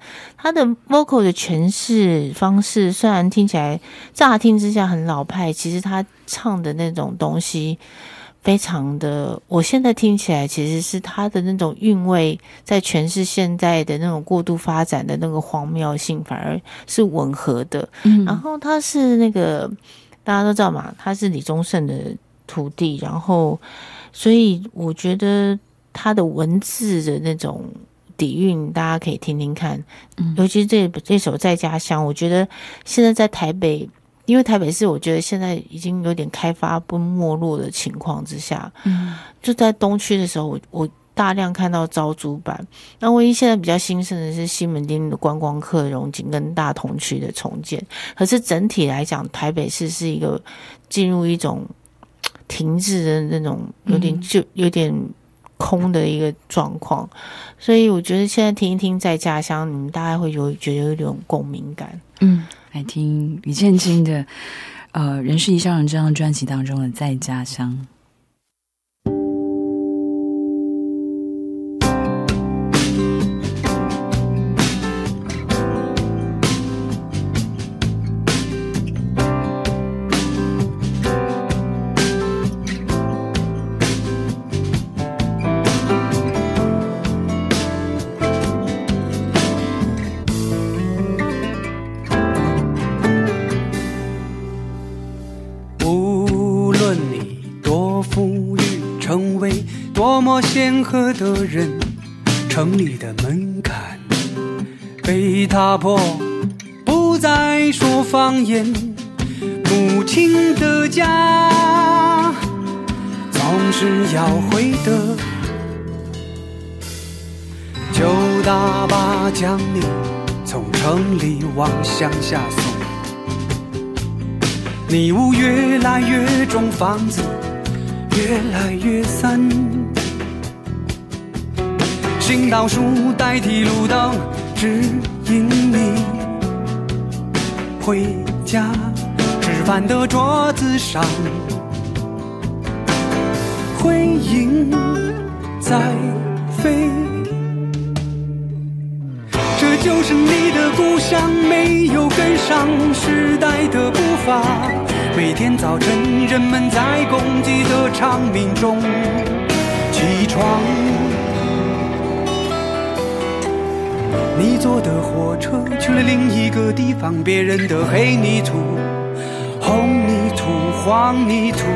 vocal 的诠释方式，虽然听起来乍听之下很老派，其实他唱的那种东西非常的，我现在听起来其实是他的那种韵味在诠释现在的那种过度发展的那个荒谬性反而是吻合的。然后他是那个大家都知道嘛，他是李宗盛的徒弟，然后所以我觉得他的文字的那种底蕴大家可以听听看。尤其是这首在家乡，我觉得现在在台北，因为台北市我觉得现在已经有点开发不没落的情况之下，就在东区的时候我大量看到招租版。那唯一现在比较兴盛的是西门町的观光客荣景跟大同区的重建，可是整体来讲台北市是一个进入一种停滞的那种有点空的一个状况。所以我觉得现在听一听在家乡，你们大概会觉得有一种共鸣感。 来听李建清的人是异乡人这张专辑当中的在家乡。 过显赫的人，城里的门槛被踏破，不再说方言。母亲的家总是要回的，就大把将你从城里往乡下送。迷雾越来越重，房子越来越散，行道树代替路灯，指引你回家。吃饭的桌子上，回音在飞。这就是你的故乡，没有跟上时代的步伐。每天早晨，人们在公鸡的长鸣中起床。你坐的火车去了另一个地方，别人的黑泥土、红泥土、黄泥土，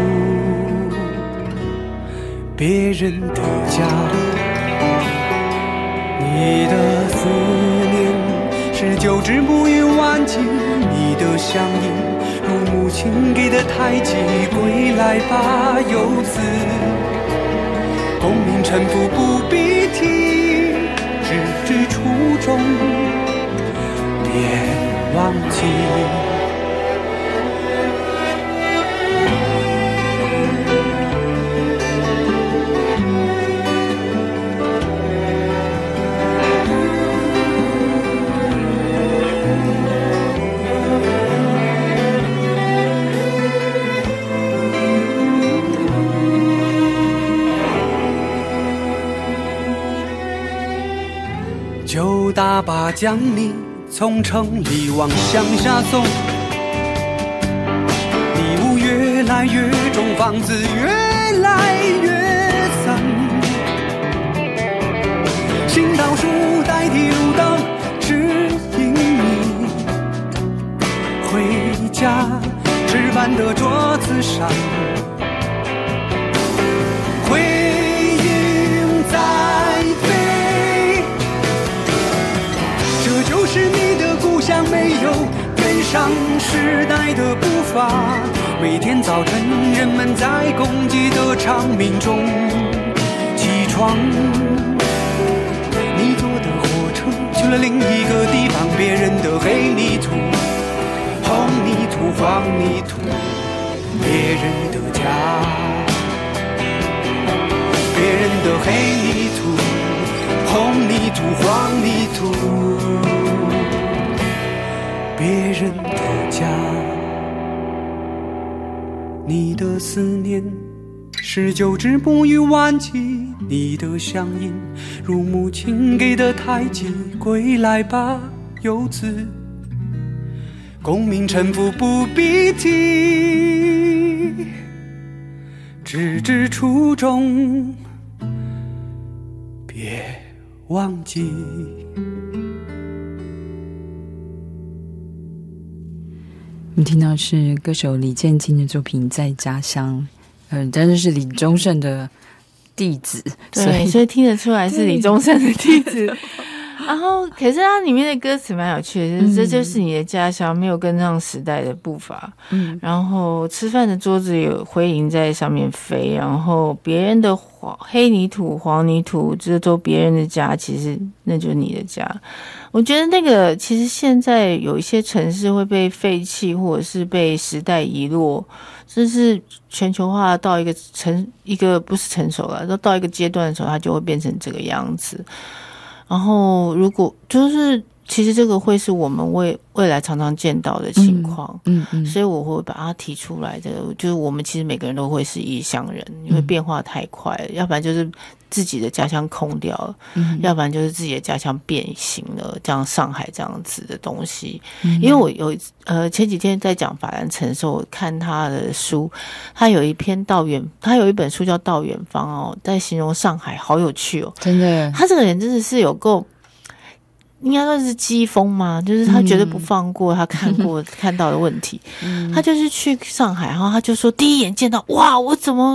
别人的家。你的思念是久治不愈顽疾，你的乡音如母亲给的太极。归来吧，游子，功名臣服不必提，只知初衷，别忘记。就大把将你从城里往乡下送，迷雾越来越重，房子越来越散，行道树代替路灯，指引你回家。吃饭的桌子上，回音在飞。这就是你的故乡，没有跟上时代的步伐。每天早晨，人们在公鸡的长鸣中起床。你坐的火车去了另一个地方，别人的黑泥土、红泥土、黄泥土，别人的家。别人的黑泥土、红泥土、黄泥土，别人的家。你的思念是久治不愈顽疾，你的乡音如母亲给的太极。归来吧，游子，功名臣服不必提，只知初衷，别忘记。 我们听到是歌手李建清的作品《在家乡》，真的是李宗盛的弟子， 对，所以听得出来是李宗盛的弟子。然后，可是它里面的歌词蛮有趣的，就是这就是你的家乡，没有跟上时代的步伐。然后吃饭的桌子有灰蝇在上面飞，然后别人的黑泥土、黄泥土，这都别人的家，其实那就是你的家。我觉得那个其实现在有一些城市会被废弃，或者是被时代遗落，就是全球化到一个不是成熟了，到一个阶段的时候，它就会变成这个样子。然后如果就是其实这个会是我们未来常常见到的情况，所以我会把它提出来的，就是我们其实每个人都会是异乡人，因为变化太快了，要不然就是自己的家乡空掉了，要不然就是自己的家乡变形了，像上海这样子的东西。因为我有前几天在讲法兰城的时候，我看他的书，他有一本书叫《到远方》哦，在形容上海，好有趣哦， 真的， 他这个人真的是有够。应该算是机锋嘛，就是他绝对不放过他看到的问题。他就是去上海，然后他就说第一眼见到，哇，我怎么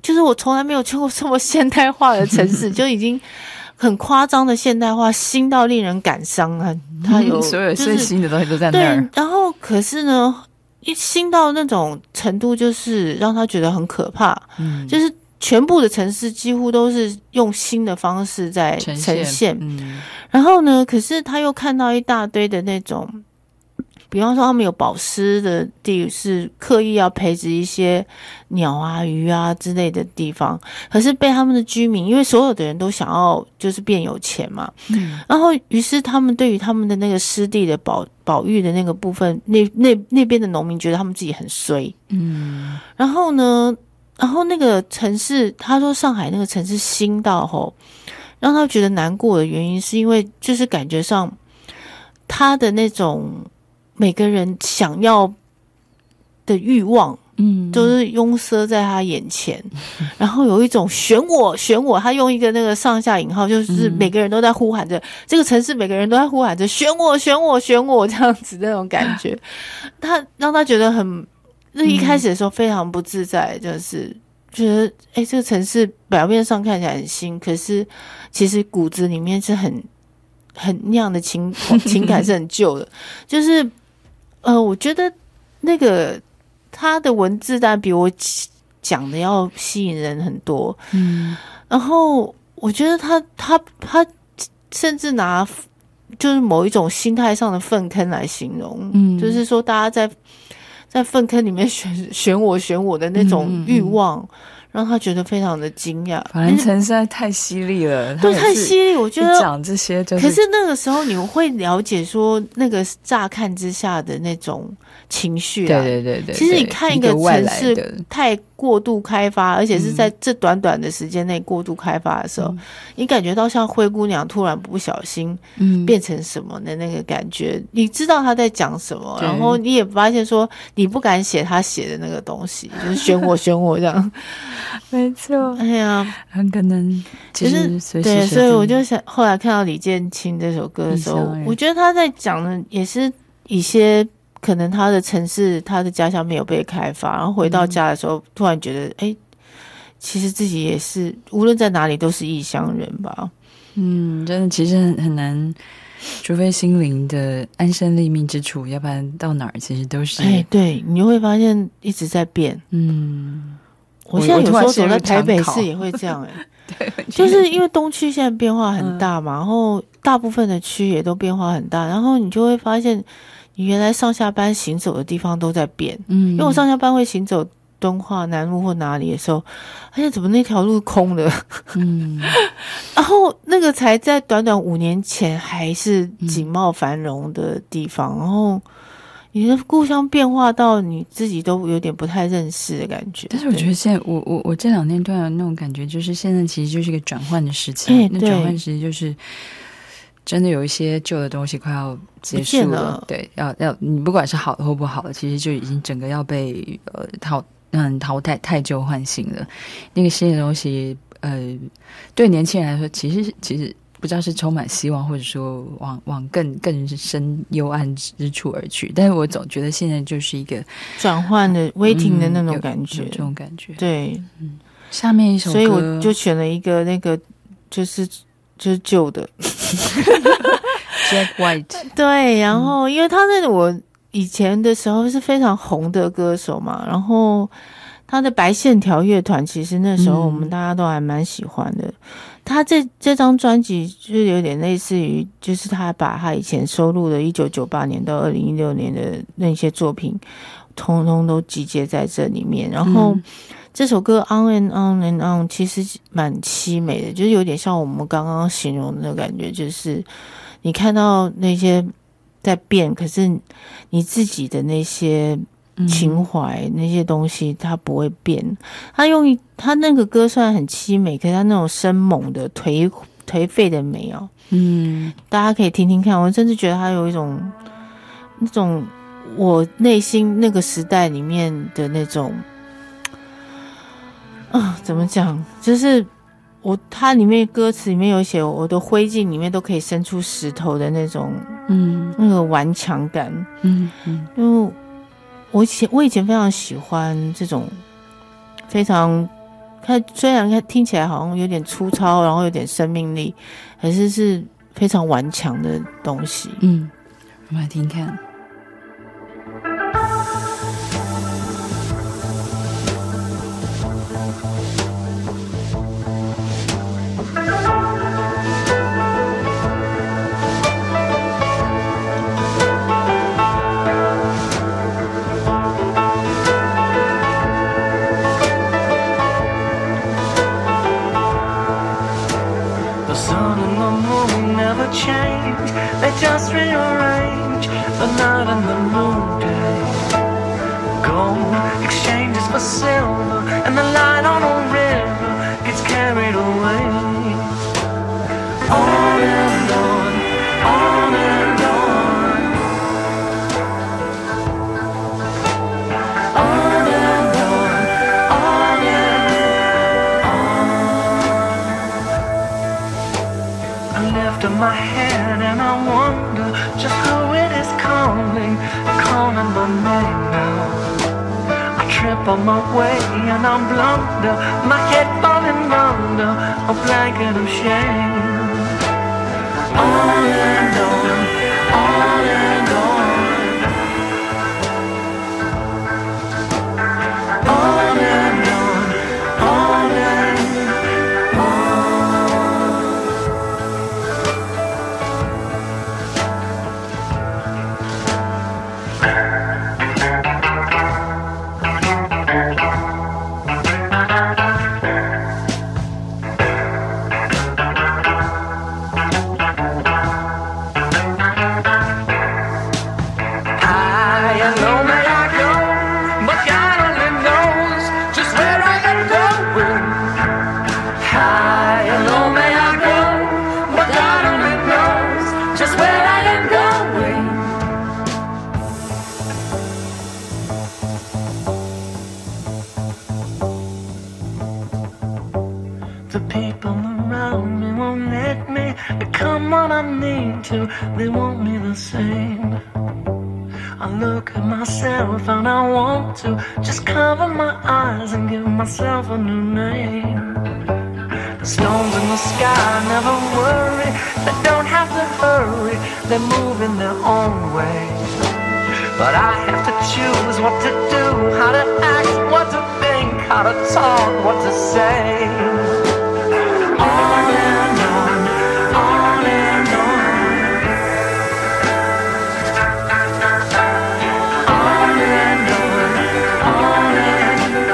就是我从来没有去过这么现代化的城市，就已经很夸张的现代化，新到令人感伤啊！它有所有最新的东西都在那对儿，， 然后可是呢，一新到那种程度，就是让他觉得很可怕。就是全部的城市几乎都是用新的方式在呈现。然后呢，可是他又看到一大堆的那种。比方说他们有保湿的地是刻意要培植一些鸟啊鱼啊之类的地方，可是被他们的居民，因为所有的人都想要就是变有钱嘛，然后于是他们对于他们的那个湿地的保育的那个部分，那边的农民觉得他们自己很衰，然后呢，然后那个城市，他说上海那个城市新到后，让他觉得难过的原因是因为就是感觉上他的那种每个人想要的欲望，都是拥塞在他眼前，然后有一种选我，他用一个那个上下引号，就是每个人都在呼喊着，这个城市每个人都在呼喊着选我这样子那种感觉，他让他觉得很，一开始的时候非常不自在，就是觉得这个城市表面上看起来很新，可是其实骨子里面是很那样的情感是很旧的，就是我觉得那个他的文字当然比我讲的要吸引人很多，然后我觉得他甚至拿就是某一种心态上的粪坑来形容，就是说大家在粪坑里面选我的那种欲望。让他觉得非常的惊讶， 反正陈实在太犀利了， 对，太犀利。我觉得讲这些就是， 可是那个时候你会了解说那个乍看之下的那种情绪啊， 对。 其实你看一个城市太过度开发，而且是在这短短的时间内过度开发的时候，你感觉到像灰姑娘突然不小心变成什么的那个感觉，你知道他在讲什么，然后你也发现说你不敢写他写的那个东西，就是选我这样。 没错， 哎呀， 很可能其实对，所以我就想，后来看到李建清这首歌的时候，我觉得他在讲的也是一些可能他的城市、他的家乡没有被开发，然后回到家的时候，突然觉得，其实自己也是无论在哪里都是异乡人吧。 真的，其实很难，除非心灵的安身立命之处，要不然到哪儿其实都是。 对，你就会发现一直在变。我现在有时候走在台北市也会这样对， 就是因为东区现在变化很大嘛，然后大部分的区也都变化很大，然后你就会发现你原来上下班行走的地方都在变。因为我上下班会行走敦化南路或哪里的时候，而且怎么那条路空的？然后那个才在短短5年前还是景貌繁荣的地方，然后你的故乡变化到你自己都有点不太认识的感觉。 但是我觉得现在我这2天突然有那种感觉，就是现在其实就是一个转换的时期，那转换时期就是真的有一些旧的东西快要结束了，对，要你不管是好的或不好的，其实就已经整个要被淘汰汰旧换新了。那个新的东西，对年轻人来说，其实不知道是充满希望，或者说往更深幽暗之处而去。但是我总觉得现在就是一个转换的 waiting 的那种感觉， 这种感觉。 对， 下面一首歌， 所以我就选了一个那个就是旧的 Jack White。 对，然后因为他那个我以前的时候是非常红的歌手嘛，然后他的白线条乐团其实那时候我们大家都还蛮喜欢的。他这张专辑就是有点类似于，就是他把他以前收录的1998年到2016年的那些作品通通都集结在这里面，然后这首歌 On and On and On 其实蛮凄美的，就是有点像我们刚刚形容的那个感觉，就是你看到那些在变，可是你自己的那些情怀那些东西它不会变。他那个歌虽然很凄美，可是他那种生猛的颓废的美大家可以听听看，我真的觉得他有一种那种我内心那个时代里面的那种怎么讲，就是它里面歌词里面有写我的灰烬里面都可以生出石头的那种那个顽强感。因为我以前非常喜欢这种非常虽然听起来好像有点粗糙，然后有点生命力，可是非常顽强的东西。 我们来听看。 Change, they just rearrange the night and the moon day. Gold exchanges for silver, and the light on a river gets carried away. On and on, on and on, on and on, on and on. I lift up my head and I wonder just who it is calling my name now. I trip on my way and I blunder, my head falling under a blanket of shame. On and on, on and on, on and on, on and on. The people around me won't let me become what I need to. They want me the same. I look at myself and I want to just cover my eyes and give myself a new name. The stones in the sky never worry, they don't have to hurry, they move in their own way. But I have to choose what to do, how to act, what to think, how to talk, what to say. On and on, on and on, on and on, on and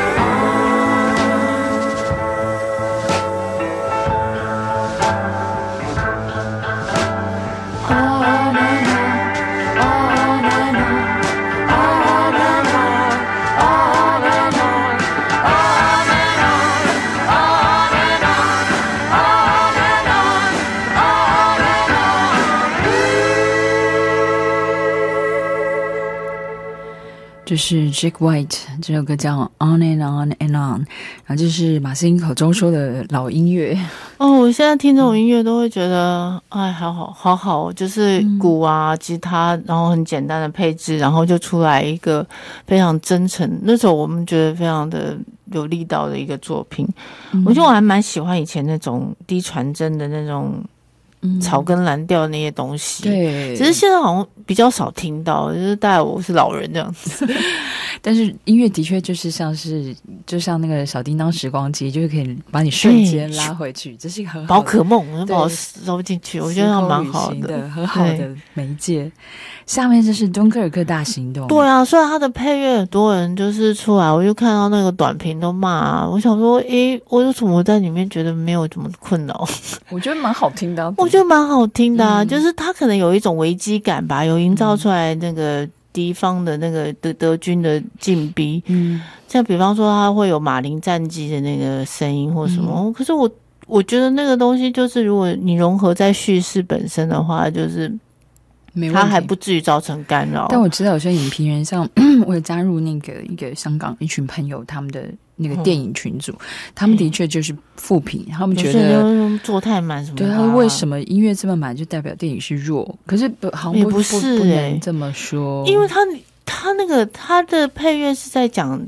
就是 Jack White 这首歌叫 On and On and On， 然后就是马斯汀口中说的老音乐。 我现在听这种音乐都会觉得哎，好好，就是鼓啊吉他，然后很简单的配置，然后就出来一个非常真诚，那首我们觉得非常的有力道的一个作品。我觉得我还蛮喜欢以前那种低传真的那种草根蓝调那些东西， 对， 只是现在好像比较少听到，就是大概我是老人这样子。 但是音乐的确就是就像那个小叮当时光机，就是可以把你瞬间拉回去，这是一个很好的宝可梦，把我收进去，我觉得蛮好的， 很好的媒介。下面就是敦刻尔克大行动。 对啊，虽然他的配乐很多人就是出来，我就看到那个短评都骂，我想说，我为什么在里面觉得没有这么困扰？ 我觉得蛮好听的， 我觉得蛮好听的啊，就是他可能有一种危机感吧，有营造出来那个敌方的那个德军的进逼，像比方说他会有马林战机的那个声音或什么，可是我觉得那个东西就是如果你融合在叙事本身的话，就是它还不至于造成干扰。 但我知道有些影评人，像我有加入那个一个香港一群朋友，他们的那个电影群组，他们的确就是负评，他们觉得做太满什么的。 对，他说为什么音乐这么满就代表电影是弱？可是好像不是不能这么说， 因为他那个他的配乐是在讲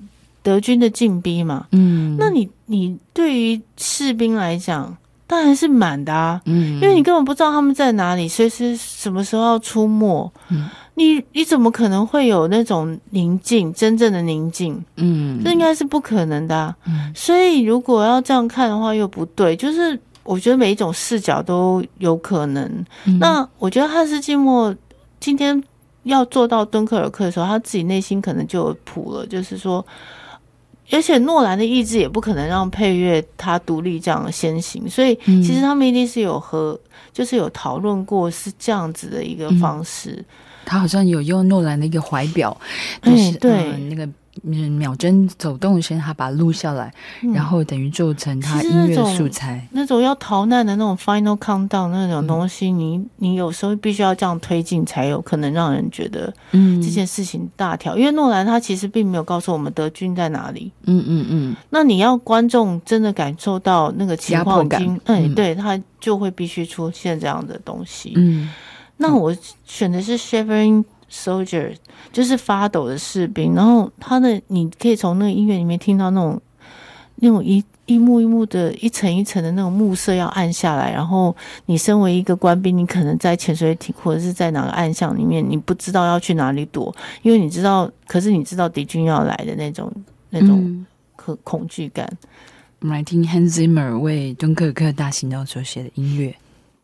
德军的进逼嘛，那你对于士兵来讲当然是满的啊，因为你根本不知道他们在哪里，随时什么时候要出没，你怎么可能会有那种宁静，真正的宁静？这应该是不可能的啊。所以如果要这样看的话，又不对。就是我觉得每一种视角都有可能。那我觉得汉斯季默今天要做到敦刻尔克的时候，他自己内心可能就有谱了，就是说，而且诺兰的意志也不可能让配乐他独立这样先行，所以其实他们一定是就是有讨论过是这样子的一个方式。 他好像有用诺兰的一个怀表， 对， 那个秒针走动声，他把它录下来，然后等于做成他音乐素材。 那种要逃难的那种 final countdown 那种东西，你有时候必须要这样推进，才有可能让人觉得这件事情大条。因为诺兰他其实并没有告诉我们德军在哪里。那你要观众真的感受到那个情况已经，对，他就会必须出现这样的东西。那我选的是 Shivering Soldier， 就是发抖的士兵，然后你可以从那个音乐里面听到那种一幕一幕的一层一层的那种幕色要按下来，然后你身为一个官兵，你可能在潜水艇或者是在哪个暗巷里面，你不知道要去哪里躲，因为可是你知道敌军要来的那种恐惧感。 我们来听 Hans Zimmer 为敦刻尔克大行动所写的音乐。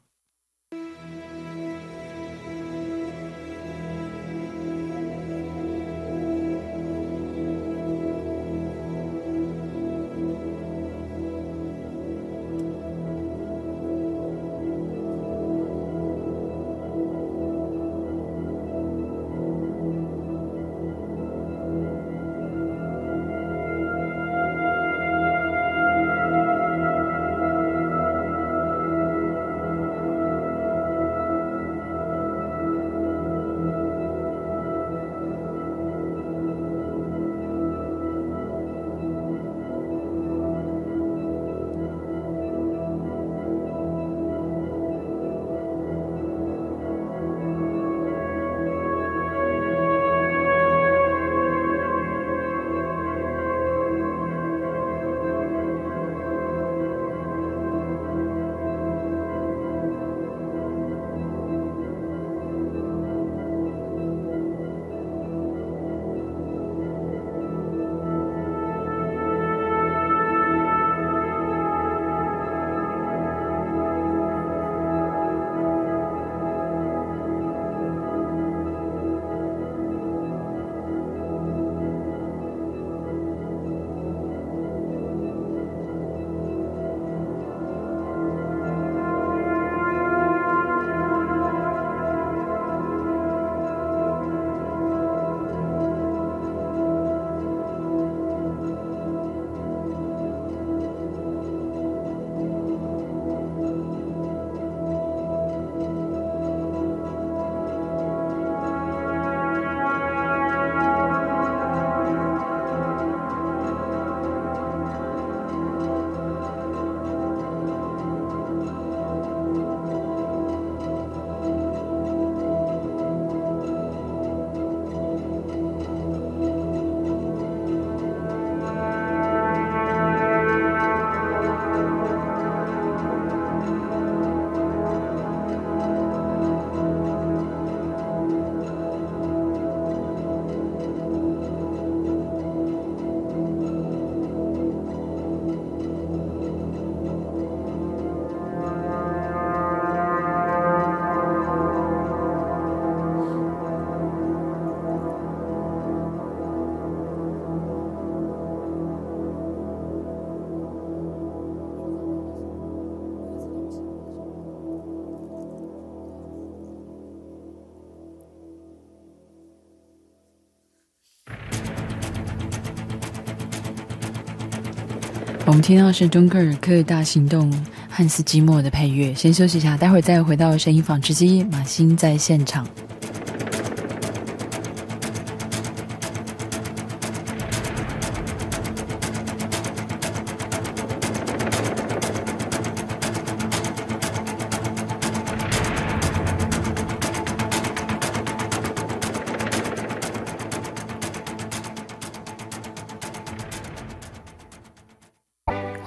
我们听到的是敦刻尔克大行动汉斯季默的配乐。先休息一下，待会儿再回到声音纺织机，马欣在现场。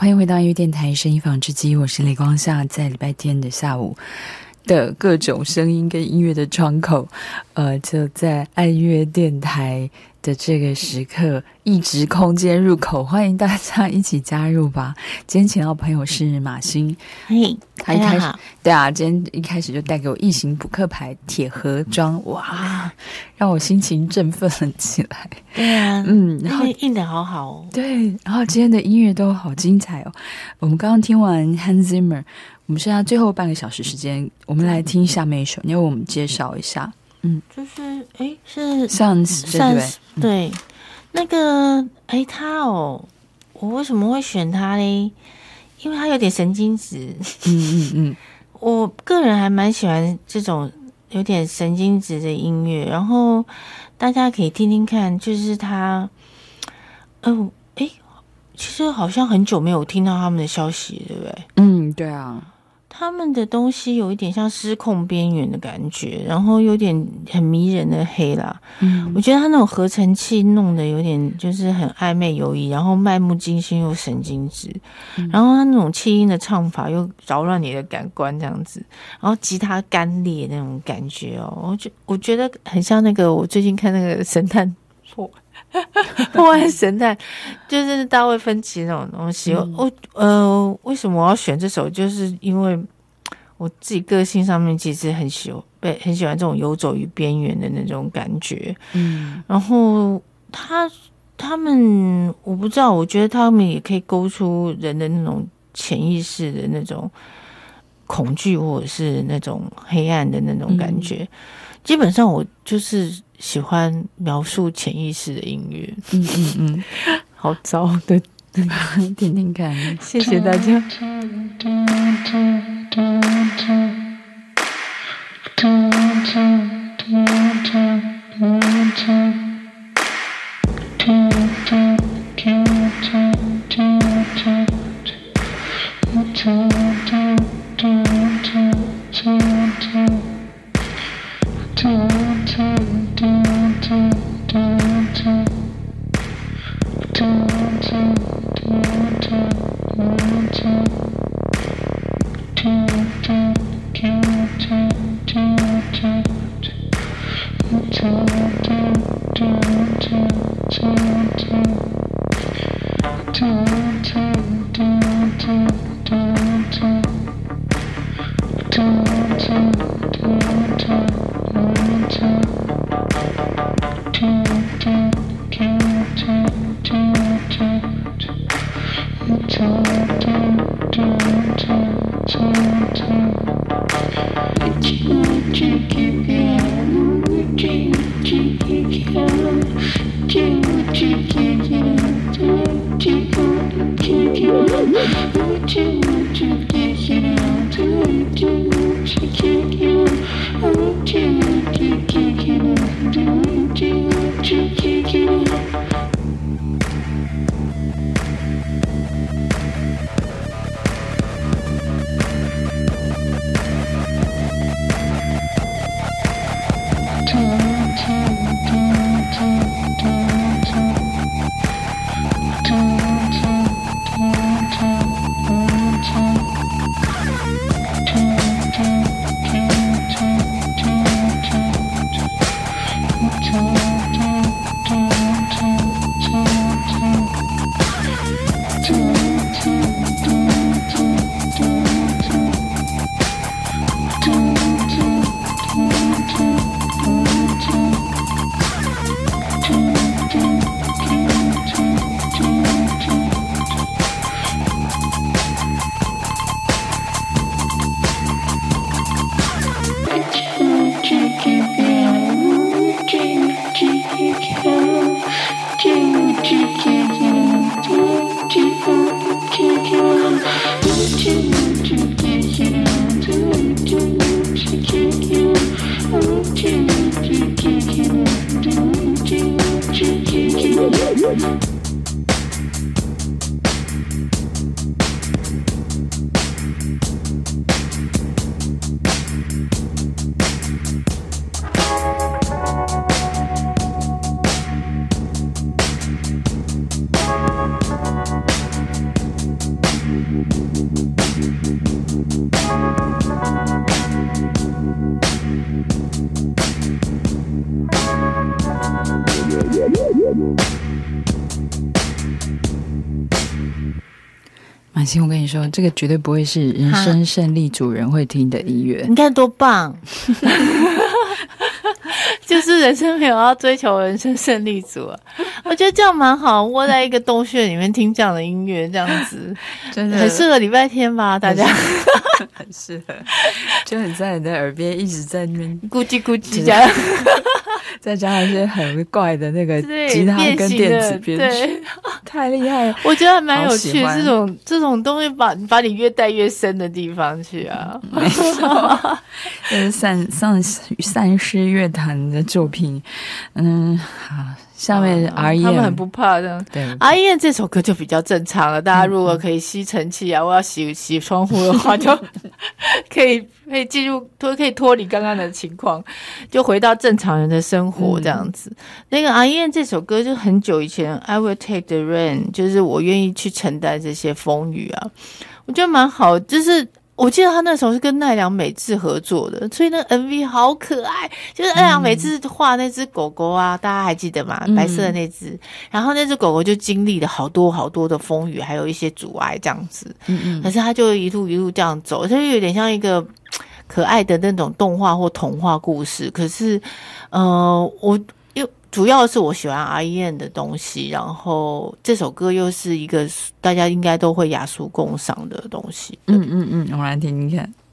欢迎回到音乐电台声音纺织机，我是雷光夏，在礼拜天的下午的各种声音跟音乐的窗口，就在爱乐电台的这个时刻，一直空间入口，欢迎大家一起加入吧。今天请到朋友是马欣， 嘿， 他一开始大家好， 对啊，今天一开始就带给我异形扑克牌铁盒装，哇，让我心情振奋了起来。 对啊， 然后印的好好哦。 对，然后今天的音乐都好精彩哦。我们刚刚听完 Hans Zimmer， 我们剩下最后半个小时时间，我们来听下面一首，你为我们介绍一下。 就是是 Sans， 对不对？ 对，那个他我为什么会选他嘞？因为他有点神经质。我个人还蛮喜欢这种有点神经质的音乐，然后大家可以听听看，就是他，其实好像很久没有听到他们的消息，对不对？ 对啊。 他们的东西有一点像失控边缘的感觉，然后有点很迷人的黑啦。我觉得他那种合成器弄得有点就是很暧昧游移，然后漫不经心又神经质，然后他那种气音的唱法又扰乱你的感官这样子，然后吉他干裂那种感觉哦，我觉得很像那个我最近看那个神探破案神探，就是大卫芬奇那种东西。为什么我要选这首？就是因为我自己个性上面其实很喜欢这种游走于边缘的那种感觉。然后他们我不知道，我觉得他们也可以勾出人的那种潜意识的那种恐惧，或者是那种黑暗的那种感觉。基本上我就是喜欢描述潜意识的音乐。好糟的， 听听看， 谢谢大家。 马欣，我跟你说，这个绝对不会是人生胜利组人会听的音乐。 你看多棒！就是人生没有要追求人生胜利组啊，我觉得这样蛮好，窝在一个洞穴里面听这样的音乐，这样子真的很适合礼拜天吧？大家很适合，就很在你的耳边一直在那边咕叽咕叽这样。 再加上一些很怪的那个对吉他跟电子编曲对， 太厉害了。 我觉得还蛮有趣的。 好喜欢这种东西把你越带越深的地方去啊。 没错，这是散失乐坛的作品。好，下面R.E.M. 他们很不怕这样。 对 ，R.E.M. 这首歌就比较正常了。大家如果可以吸尘器啊，我要洗窗户的话，就可以进入可以脱离刚刚的情况，就回到正常人的生活这样子。那个 R.E.M. 这首歌就很久以前 ，I will take the rain， 就是我愿意去承担这些风雨啊，我觉得蛮好，就是。我记得他那时候是跟奈良美智合作的，所以那 MV 好可爱。就是奈良美智画那只狗狗啊，大家还记得吗？白色的那只，然后那只狗狗就经历了好多好多的风雨，还有一些阻碍这样子。可是他就一路这样走，就有点像一个可爱的那种动画或童话故事。可是，主要是我喜欢R.E.M. 的东西，然后这首歌又是一个大家应该都会雅俗共赏的东西。 我们来听听看。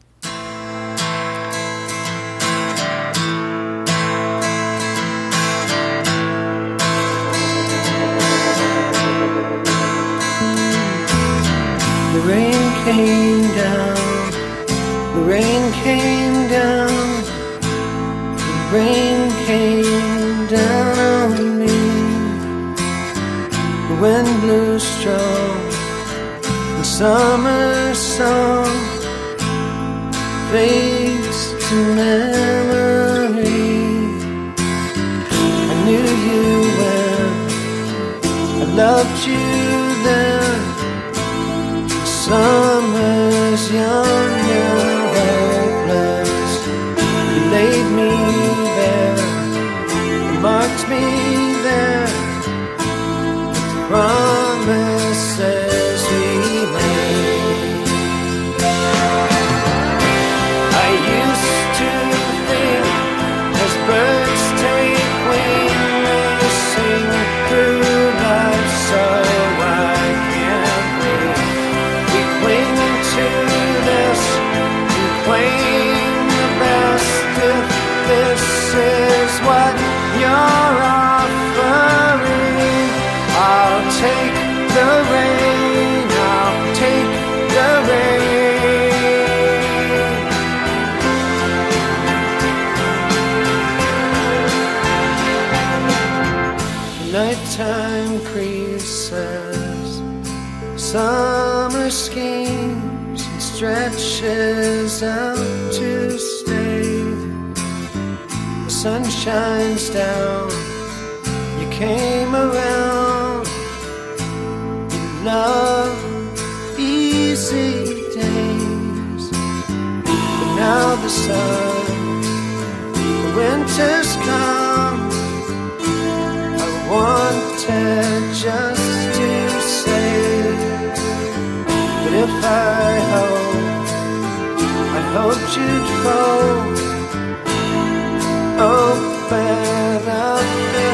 The rain came down, the rain came down, the rain came down on me. The wind blew strong, and summer song fades to memory. I knew you when I loved you then. Summer's young and hopeless. You laid me there, you marked me there with the promises we made. I used to think as birds take wing, they sing through life so I can't wait. Cling to this and claim the best. If this is what you're offering, I'll take the rain, I'll take the rain. Nighttime creases, summer schemes and stretches out to stay. The sun shines down, you came around, you love easy days. But now the sun, the winter's come. I wanted just to say, but if I hoped you'd fold, open up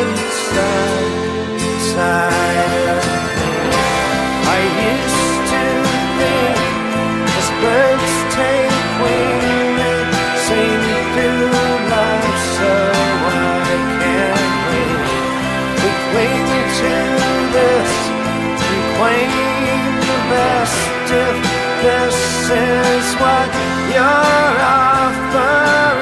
inside of me. I used to think as birds take wing and sing through life so I can't wait. We cling to this, we claim the best. If this is what you're offering,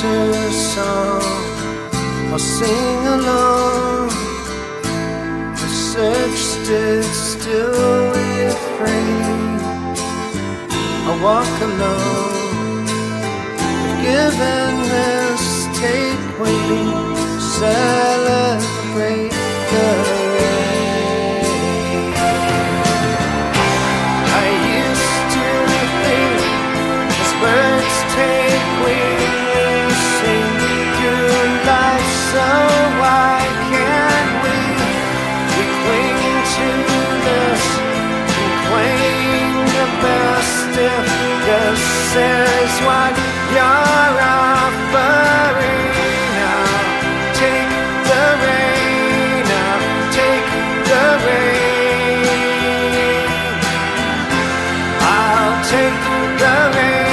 to a song or sing along. I search, stood still, we afraid. I walk alone. Forgiveness, take wing, celebrate the rain. I used to think as birds take wing, we sing through life, so why can't we cling to this and claim the best if this is what you're offering now? Take the rain now, take the rain. I'll take the rain.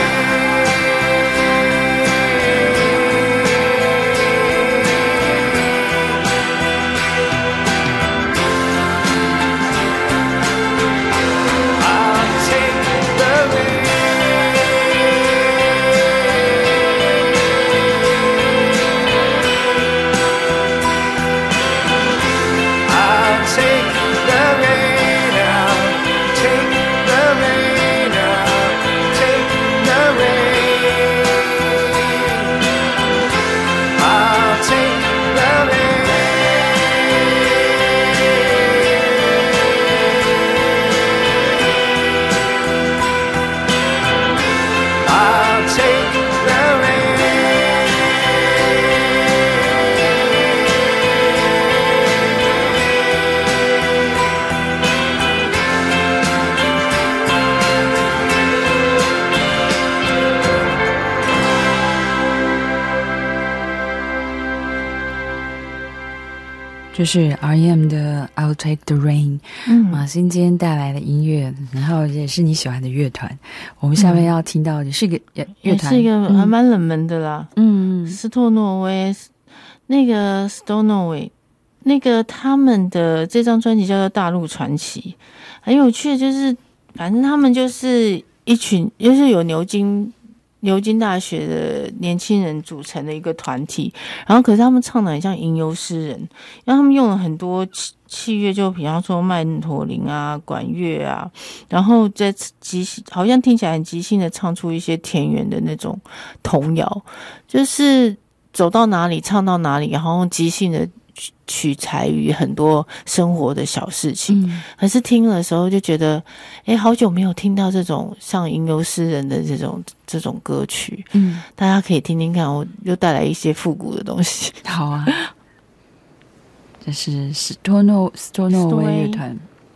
就是 R.E.M 的 I'll Take the Rain， 马欣今天带来的音乐，然后也是你喜欢的乐团。我们下面要听到的是一个乐团， 也是一个还蛮冷门的啦。斯托诺威，那个 Stoneway， 那个他们的这张专辑叫做《大陆传奇》，很有趣的就是，反正他们就是一群，就是有牛津大学的年轻人组成的一个团体，然后可是他们唱的很像吟游诗人，因为他们用了很多器乐，就比方说曼陀林啊、管乐啊，然后在好像听起来很即兴的唱出一些田园的那种童谣，就是走到哪里唱到哪里，然后用即兴的取材于很多生活的小事情，可是听的时候就觉得，好久没有听到这种像吟游诗人的这种歌曲，大家可以听听看，我又带来一些复古的东西。 好啊，这是斯托诺威乐团。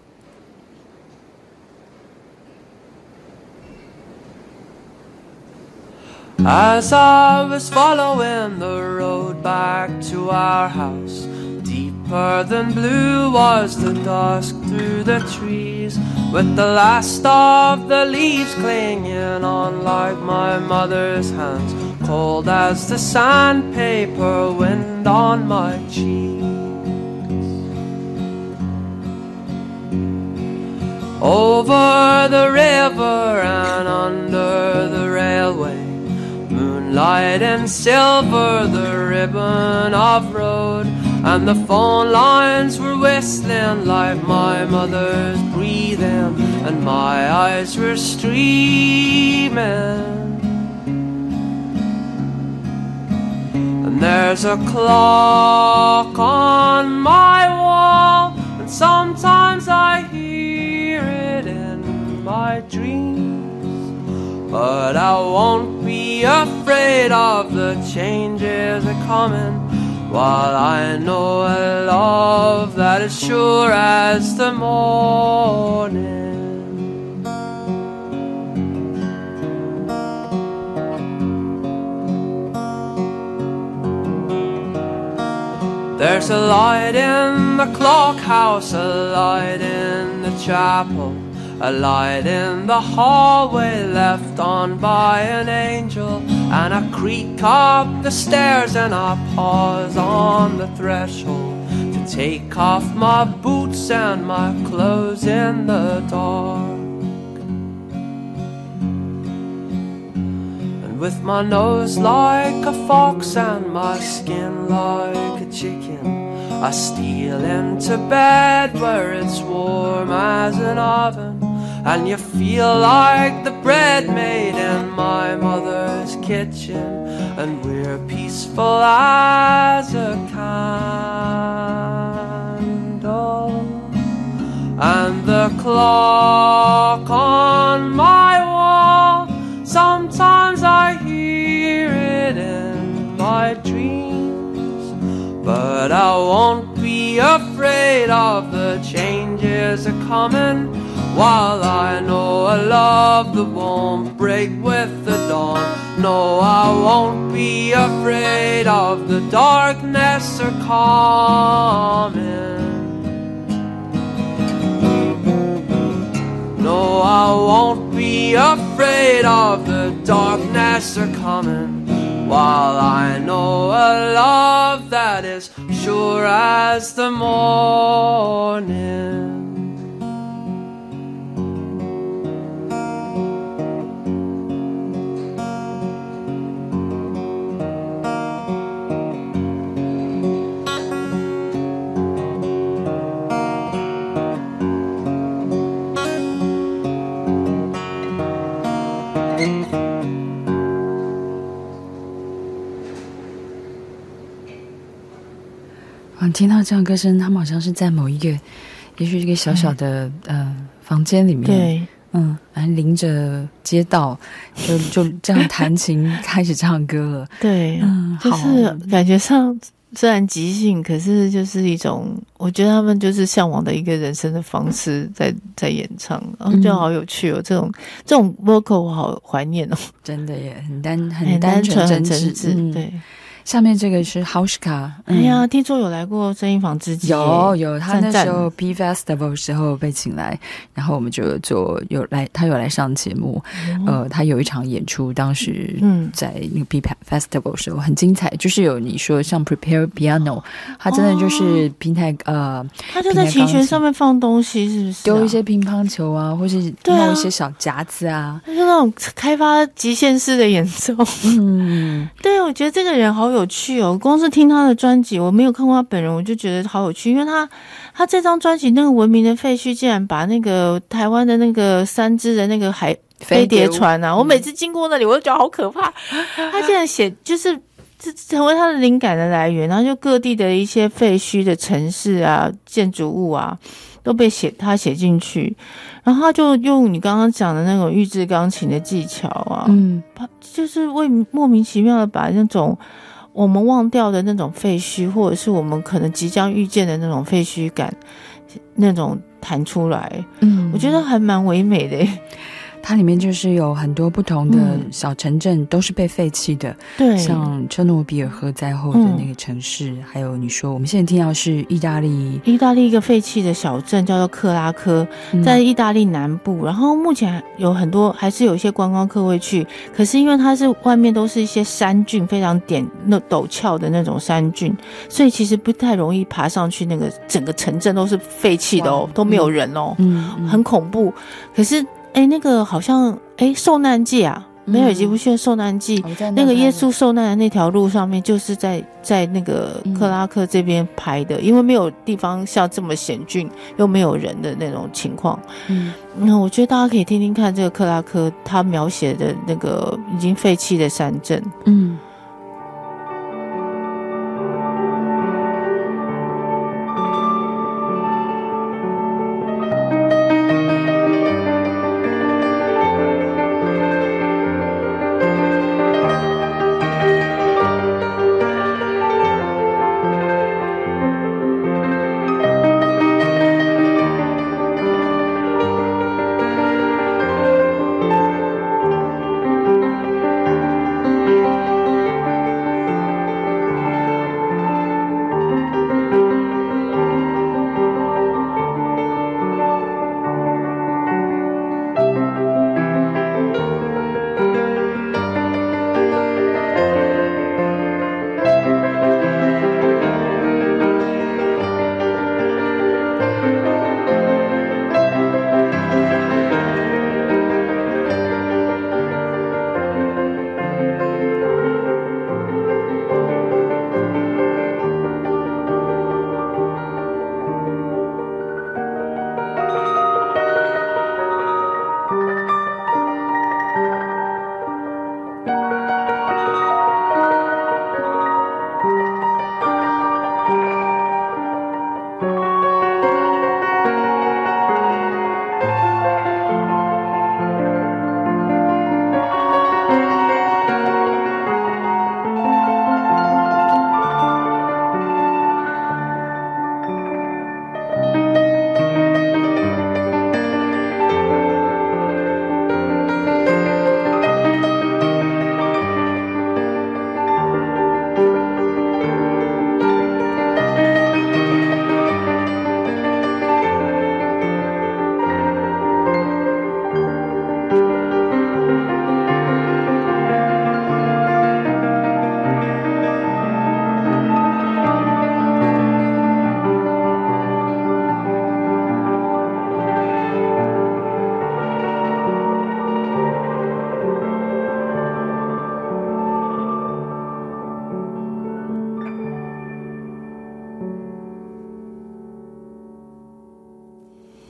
As I was following the road back to our house, deeper than blue was the dusk through the trees, with the last of the leaves clinging on like my mother's hands, cold as the sandpaper wind on my cheeks. Over the river and under the railway, moonlight and silver the ribbon of road, and the phone lines were whistling like my mother's breathing, and my eyes were streaming. And there's a clock on my wall, and sometimes I hear it in my dreams, but I won't be afraid of the changes that coming, while I know a love that is sure as the morning. There's a light in the clock house, a light in the chapel, a light in the hallway left on by an angel, and I creak up the stairs and I pause on the threshold to take off my boots and my clothes in the dark. And with my nose like a fox and my skin like a chicken, I steal into bed where it's warm as an oven, and you feel like the bread made in my mother's kitchen, and we're peaceful as a candle. And the clock on my wall, sometimes I hear it in my dreams, but I won't be afraid of the changes a coming, while I know a love that won't break with the dawn. No, I won't be afraid of the darkness a coming. No, I won't be afraid of the darkness a coming, while I know a love that is sure as the morning. 听到这样歌声，他们好像是在某一个，也许一个小小的房间里面， 对， 反正临着街道，就这样弹琴开始唱歌了。 对，就是感觉上虽然即兴，可是就是一种，我觉得他们就是向往的一个人生的方式在演唱，然后就好有趣哦。这种 vocal 我好怀念哦， 真的耶，很单纯很真挚，对。 下面这个是 Hauschka， 哎呀，听说有来过声音坊之集， 有，他那时候 P Festival 时候被请来，然后我们就他有来上节目，他有一场演出，当时在那个 P Festival 时候很精彩，就是有你说像 Prepare Piano， 他真的就是平台他就在琴弦上面放东西，是不是丢一些乒乓球啊，或是弄一些小夹子啊， 就是那种开发极限式的演奏。对，我觉得这个人好有趣哦，光是听他的专辑，我没有看过他本人，我就觉得好有趣，因为他这张专辑那个文明的废墟，竟然把那个台湾的那个3只的那个飞碟船啊，我每次经过那里我都觉得好可怕。他竟然写就是成为他的灵感的来源，然后就各地的一些废墟的城市啊、建筑物啊，都被他写进去，然后他就用你刚刚讲的那种预制钢琴的技巧啊，就是莫名其妙的把那种我们忘掉的那种废墟，或者是我们可能即将遇见的那种废墟感，那种弹出来，我觉得还蛮唯美的。 它里面就是有很多不同的小城镇都是被废弃的， 对， 像车诺比尔核灾后的那个城市，还有你说我们现在听到是意大利一个废弃的小镇叫做克拉科，在意大利南部，然后目前有很多还是有一些观光客会去，可是因为它是外面都是一些山峻，非常陡峭的那种山峻，所以其实不太容易爬上去，那个整个城镇都是废弃的哦，都没有人哦，很恐怖。可是那个好像受难记啊，梅尔吉布逊受难记，那个耶稣受难的那条路上面，就是在那个克拉克这边拍的，因为没有地方像这么险峻又没有人的那种情况。我觉得大家可以听听看这个克拉克他描写的那个已经废弃的山镇。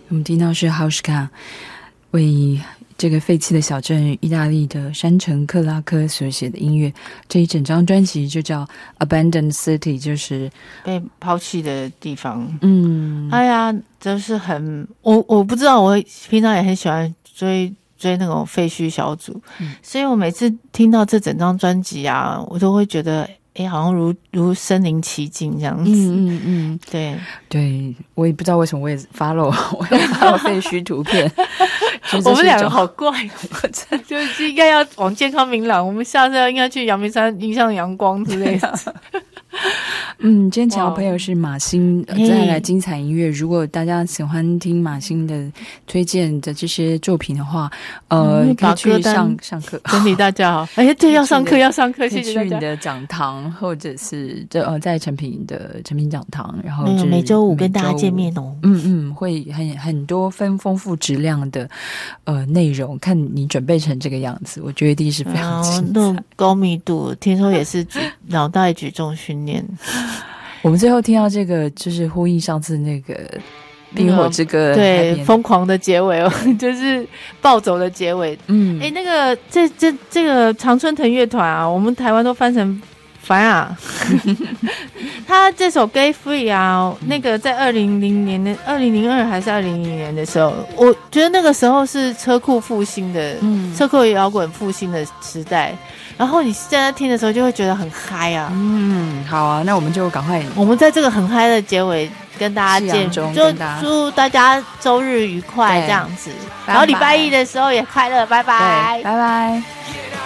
我们听到是 Hauschka 为这个废弃的小镇意大利的山城克拉科所写的音乐，这一整张专辑就叫 Abandoned City， 就是被抛弃的地方。哎呀，就是我不知道，我平常也很喜欢追那种废墟小组，所以我每次听到这整张专辑啊，我都会觉得好像如身临其境这样子。 对，我也不知道为什么我也follow 废墟图片。 我们两个好怪，就是应该要往健康明朗，我们下次应该去阳明山迎向阳光之类的。 今天请到朋友是马欣，再来精彩音乐。如果大家喜欢听马欣的推荐的这些作品的话，可以去上课。 整理大家好，对，要上课，谢谢大家。 去你的讲堂，或者是在成品讲堂，然后每周五跟大家见面哦。 会很多丰富质量的内容，看你准备成这个样子，我觉得一定是非常精彩。 那种高密度，听说也是脑袋举重训练。 我们最后听到这个，就是呼应上次那个《冰火之歌》 对疯狂的结尾就是暴走的结尾。那个这个常春藤乐团啊，我们台湾都翻成烦啊。他这首 Gay Free 啊，那个在2002还是2000年的时候，我觉得那个时候是车库复兴的，车库摇滚复兴的时代。然后你现在听的时候就会觉得很嗨啊。 好啊，那我们就赶快， 我们在这个很嗨的结尾跟大家见面，就祝大家周日愉快这样子。然后礼拜一的时候也快乐，拜拜， 拜拜。